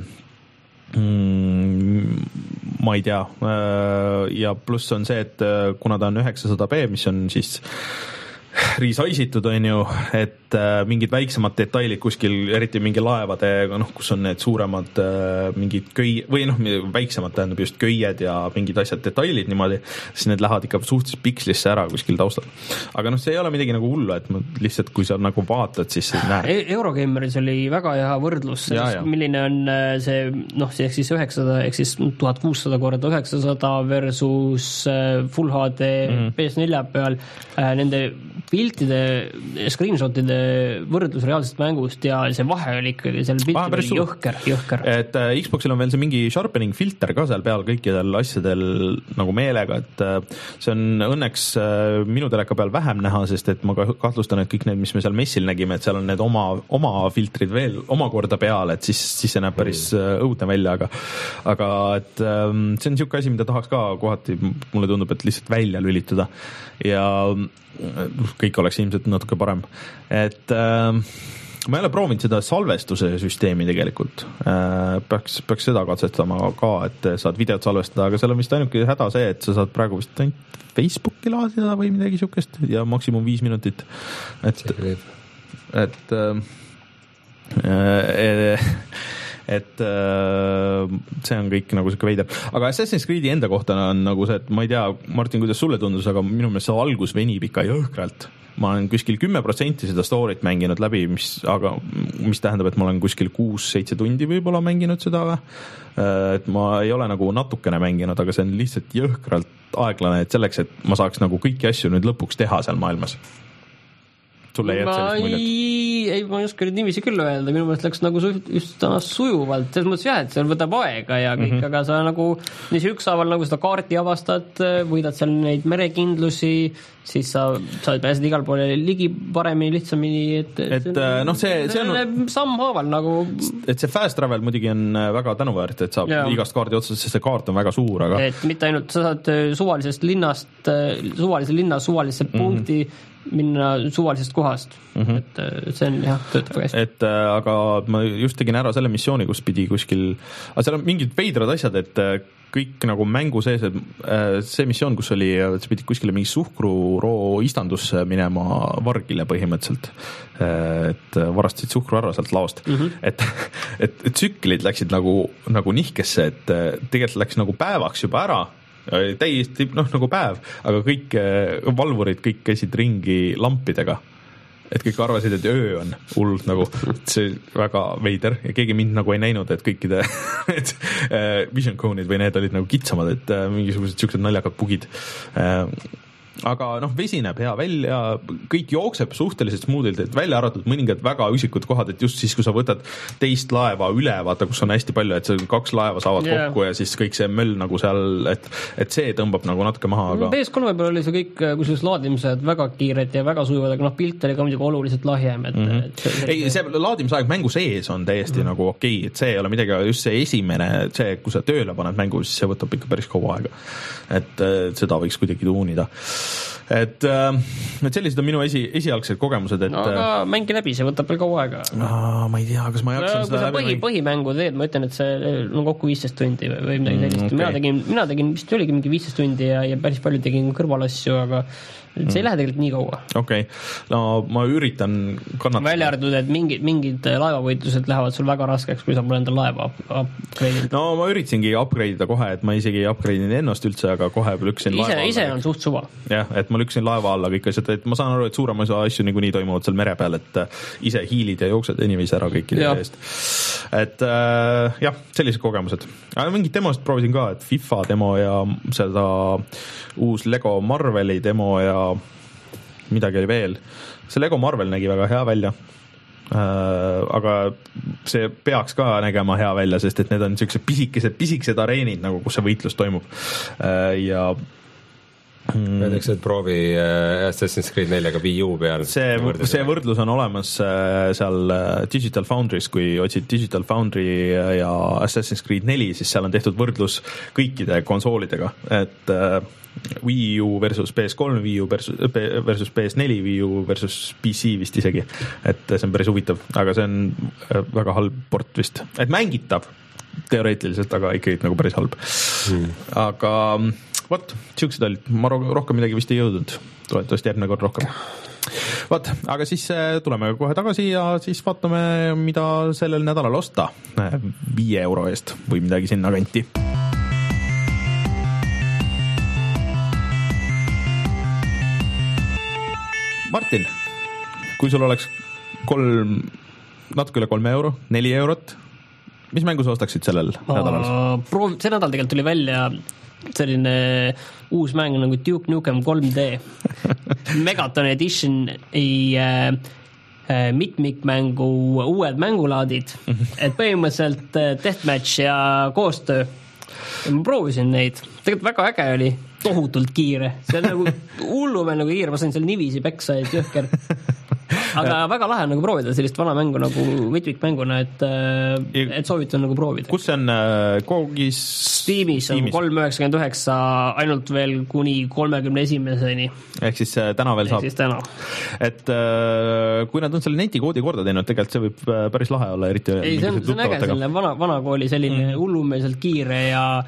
mm, ma ei tea, ja pluss on see, et kuna ta on üheksasada p, mis on siis resizitud on ju, et äh, mingid väiksemad detailid kuskil, eriti mingi laevade, noh, kus on need suuremad äh, mingid köi- või noh, väiksemad tähendab just köied ja mingid asjad, detailid niimoodi, siis need lähevad ikka suhteliselt pikslisse ära kuskil taustal. Aga noh, see ei ole midagi nagu hullu, et lihtsalt kui sa nagu vaatad, siis näed. Eurogameris oli väga hea võrdlus, milline on see, noh, see ehk siis üheksasada, ehk siis tuhat kuussada korda üheksasada versus Full H D mm-hmm. P S nelja peal äh, nende piltide, screenshotide võrdlus reaalsest mängust ja see vahe oli ikkagi seal piltidel oli jõhker, jõhker. Et äh, Xboxil on veel see mingi sharpening filter ka seal peal kõikidel asjadel nagu meelega, et äh, see on õnneks äh, minu teleka peal vähem näha, sest et ma kahtlustan, et kõik need, mis me seal messil nägime, et seal on need oma, oma filtrid veel omakorda peal, et siis, siis see näeb päris äh, õudne välja, aga aga et äh, see on niisugune asi, mida tahaks ka kohati, mulle tundub, et lihtsalt välja lülitada ja kõik oleks ilmselt natuke parem. Et äh, ma ei ole proovinud seda salvestuse süsteemi tegelikult. Äh, peaks, peaks seda katsetama ka, et saad videot salvestada, aga seal on vist ainuke häda see, et sa saad praegu vist ainult Facebooki laadida või midagi sihukest ja maksimum viis minutit. Et, et äh, äh, et see on kõik nagu siuke veider. Aga Assassin's Creed'i enda kohta on nagu see, et ma ei tea, Martin, kuidas sulle tundus, aga minu meelest see algus venib ikka jõhkralt. ma olen kuskil kümme protsenti seda story't mänginud läbi, mis, aga mis tähendab, et ma olen kuskil kuus-seitse tundi võib-olla mänginud seda, et ma ei ole nagu natukene mänginud, aga see on lihtsalt jõhkralt aeglane, et selleks, et ma saaks nagu kõiki asju nüüd lõpuks teha seal maailmas. Sulle ei jääd sellist muljet? Ei, ma ei oska nüüd nimisi küll öelda, minu mõelest läks nagu just sujuvalt, selles mõttes jah, et see võtab aega ja kõik, mm-hmm. aga sa nagu nii ükshaaval nagu seda kaarti avastad, võidad seal neid merekindlusi, siis sa, sa pääsed igal poole ligi paremini, lihtsamini, et, et noh, see, see on sammhaaval nagu et see fast travel muidugi on väga tänuväärt, et saab ja. igast kaardi otsast, sest see kaart on väga suur, aga et mitte ainult sa saad suvalisest linnast, suvalise linna suvalisse mm-hmm. punkti minna suvalisest kohast mm, -hmm. et see on jah, töötab väga hästi. Et äh, aga ma just tegin ära selle missiooni, kus pidi kuskil, aga seal on mingid veidrad asjad, et äh, kõik nagu mängu sees, et äh, see missioon, kus oli, sa pidid kuskile mingi suhkruroo istandusse minema vargile põhimõtteliselt, äh, et varastasid suhkru ära sealt laost mm, -hmm. et, et, et tsüklid läksid nagu, nagu nihkesse, et äh, tegelikult läks nagu päevaks juba ära, täiesti noh, nagu päev, aga kõik valvurid kõik käisid ringi lampidega, et kõik arvasid, et öö on hullult nagu, see väga veider ja keegi mind nagu ei näinud, et kõikide et, uh, vision cone'id või need olid nagu kitsamad, et uh, mingisugused siuksed naljakad bugid uh, aga noh, vesi näeb hea välja, kõik jookseb suhteliselt smoothilt, et välja arvatud mõningad väga üksikud kohad, et just siis, kui sa võtad teist laeva üle, vaata, kus on hästi palju, et see kaks laeva saavad yeah. kokku ja siis kõik see möll nagu seal, et, et see tõmbab nagu natuke maha, aga P S kolme peal oli see kõik, kusjuures laadimised väga kiired ja väga sujuvad, aga noh, pilt oli ka muidugi oluliselt lahjem, et, mm-hmm. et see, ei, see laadimisaeg mängu sees on täiesti mm-hmm. nagu okei, okay, et see ei ole midagi, just see esimene, see, kui sa tööle paned mängu, siis see võtab ikka päris kaua aega, et seda võiks kuidagi tuunida. Et, et sellised on minu esi, esialgsed kogemused, et no, aga mängi läbi, see võtab veel kaua aega. No, ma ei tea, kas ma jaksan no, seda läbi. Kui sa põhi, põhimängu teed, ma ütlen, et see no, kokku viisteist tundi või midagi sellist. Mm, okay. mina, tegin, mina tegin, vist oligi mingi viisteist tundi ja, ja päris palju tegin kõrvalasju, aga see ei lähe tegelikult nii kaua. Okei, okay. no ma üritan kannatada. Välja arvatud, et mingid, mingid laevavõitlused lähevad sul väga raskeks, kui sa pole enda laeva upgrade'inud. No ma üritsingi upgrade'ida kohe, et ma isegi upgrade'in ennast üldse, aga kohe lüksin ise, laeva alla. Ise on suht suva. Jah, et ma lüksin laeva alla kõik asjad, et ma saan aru, et suurem osa asju niikuinii toimuvad seal mere peal, et ise hiilid ja jooksed enivis ära kõikide ja. eest. Et äh, jah, sellised kogemused. Aga mingid demost proovisin ka, et FIFA demo ja seda uus Lego Marveli demo ja midagi oli veel. See Lego Marvel nägi väga hea välja, äh, aga see peaks ka nägema hea välja, sest et need on sellised pisikesed, pisikesed areenid, nagu kus see võitlus toimub äh, ja näiteks, et proovi Assassin's Creed neljaga Wii U peal. See, see võrdlus on olemas seal Digital Foundry's, kui otsid Digital Foundry ja Assassin's Creed neli, siis seal on tehtud võrdlus kõikide konsoolidega, et Wii U versus P S kolm, Wii U versus, versus P S neli, Wii U versus P C vist isegi, et see on päris huvitav, aga see on väga halb port vist, et mängitav teoreetiliselt, aga ikkagi nagu päris halb hmm. aga vot, siuksed olid, ma rohkem midagi vist ei jõudnud, toetavasti järgmine kord rohkem. Vot, aga siis tuleme kohe tagasi ja siis vaatame, mida sellel nädalal osta viie euro eest või midagi sinna kanti. Martin, kui sul oleks kolm, natuke üle kolme euro, neli eurot, mis mängu sa ostaksid sellel ma nädalal? Proov, see nädal tegelikult tuli välja selline uus mäng nagu Duke Nukem kolm D Megaton Edition ei äh, mitmikmängu uued mängulaadid, et põhimõtteliselt deathmatch ja koostöö. Ja ma proovisin neid, tegelikult väga äge oli, tohutult kiire, see on nagu hullume nagu kiire, ma sain seal nivisi peksa, et jõhker. Aga väga lahe nagu proovida sellist vana mängu nagu mitmikmänguna, et, et soovitan nagu proovida. Kus see on koogis? Steamis on kolm üheksakümmend üheksa ainult veel kuni kolmekümne esimeseni. Ehk siis täna veel saab. Ehk siis täna. Et kui nad on selle netikoodi korda teinud, tegelikult see võib päris lahe olla, eriti ei, see on, see on äge, selline vana, vana kooli selline mm. hullumeelselt kiire ja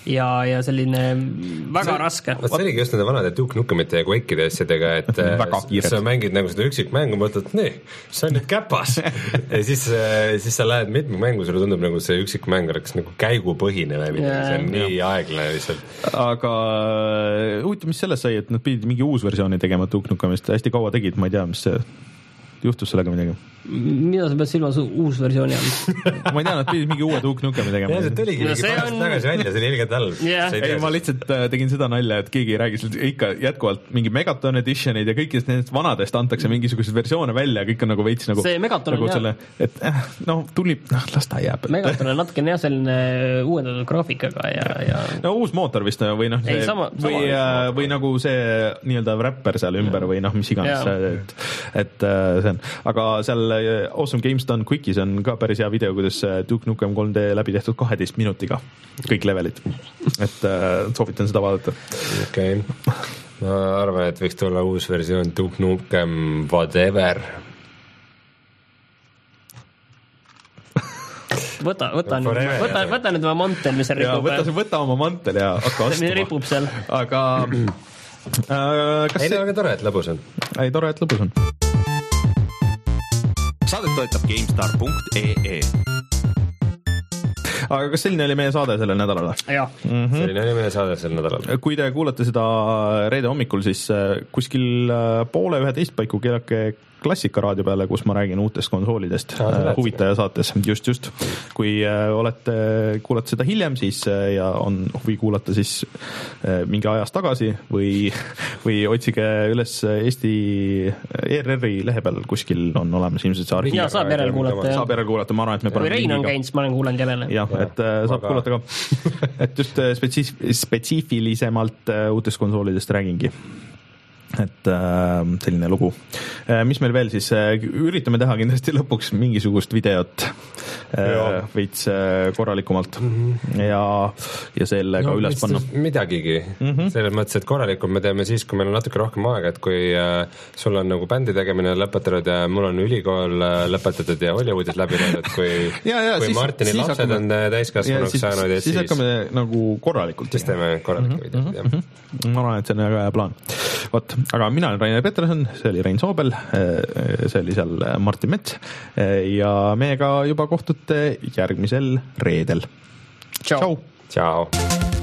ja, ja selline väga see, raske. See oligi just nende vanade Duke Nukemite ja Quake'ide asjadega, et sa mängid nagu seda üksikmängu, mõtled, nii, see on nüüd käpas ja siis, siis sa lähed mitme mängu, sulle tundub nagu see üksikmäng oleks nagu käigupõhine või midagi, see on nii aeglane lihtsalt. Aga huvitav, mis sellest sai, et nad pidid mingi uus versiooni tegema Duke Nukemist, hästi kaua tegid, ma ei tea, mis see juhtus sellega midagi. Mida sa pead silmas uus versiooni on? ma ei tea, nad pidid mingi uue Duke Nukemi tegema. Ja, see tuligi no, mingi pärast on... tagasi välja, see oli ilgelt halb. Yeah. Ei, ma lihtsalt tegin seda nalja, et keegi räägis ikka jätkuvalt mingi Megaton editionid ja kõikidest nendest vanadest antakse mingisuguseid versioone välja ja kõik on nagu veits nagu... See Megaton nagu on selle, et eh, no tuli, noh, las ta jääb. Megaton on natuke jah selline uuendatud graafikaga ja, ja... No uus mootor vist või noh, see, Ei, sama, või, sama või nagu see nii-öelda rapper seal ümber ja. Või noh, mis iganes, et, et see on. Aga seal Awesome Games Done Quickies on ka päris hea video, kuidas Duke Nukem kolm D läbi tehtud kaheteist minutiga kõik levelid, et äh, soovitan seda vaadata. Okei okay. Ma arvan, et võiks tulla uus versioon Duke Nukem whatever. Võta, võta, nüüd, võta, võta nüüd oma mantel, mis seal ripub. Võta, võta oma mantel ja hakka astuma. Ripub seal. Aga äh, kas ei, see... aga tore, et lõbus on. Ei, tore, et lõbus on. Saadet toetab GameStar punkt ee e. Aga kas selline oli meie saade sellel nädalal? Jah. Mm-hmm. Selline oli meie saade sellel nädalal. Kui te kuulate seda reede hommikul, siis kuskil poole üheteist paiku keelake Klassikaraadio peale, kus ma räägin uutest konsoolidest ah, huvitaja saates, just, just. Kui olete, kuulate seda hiljem, siis ja on huvi kuulata siis mingi ajas tagasi või, või otsige üles Eesti E R R-i lehe peal, kuskil on olemas ilmselt see arhiiv. Ja saab järel kuulata. Saab järel kuulata, ma arvan, et me kui Rein on käinud, siis ma olen kuulanud jälle. Jah, et saab Aga... kuulata ka. Et just spetsiif- spetsiifilisemalt uutest konsoolidest räägingi. Et äh, selline lugu. Äh, mis meil veel siis, äh, üritame teha kindlasti lõpuks mingisugust videot äh, veits äh, korralikumalt mm-hmm. ja, ja selle no, ka üles panna. Midagigi. Mm-hmm. Selles mõttes, et korralikult me teeme siis, kui meil on natuke rohkem aega, et kui äh, sul on nagu bändi tegemine lõpetatud ja mul on ülikool äh, lõpetatud ja oli uudis läbi löödud, kui, ja, ja, kui siis, Martini siis lapsed hakkame, on täiskasvanuks siis, saanud. Siis, siis hakkame nagu korralikult. Siis teeme korralikult mm-hmm. videot, jah. Mm-hmm. Ma arvan, et see on väga hea plaan. Vot, aga mina olen Rainer Peterson, see oli Rein Soobel, see oli seal Martin Mets ja meiega juba kohtute järgmisel reedel. Ciao. Ciao.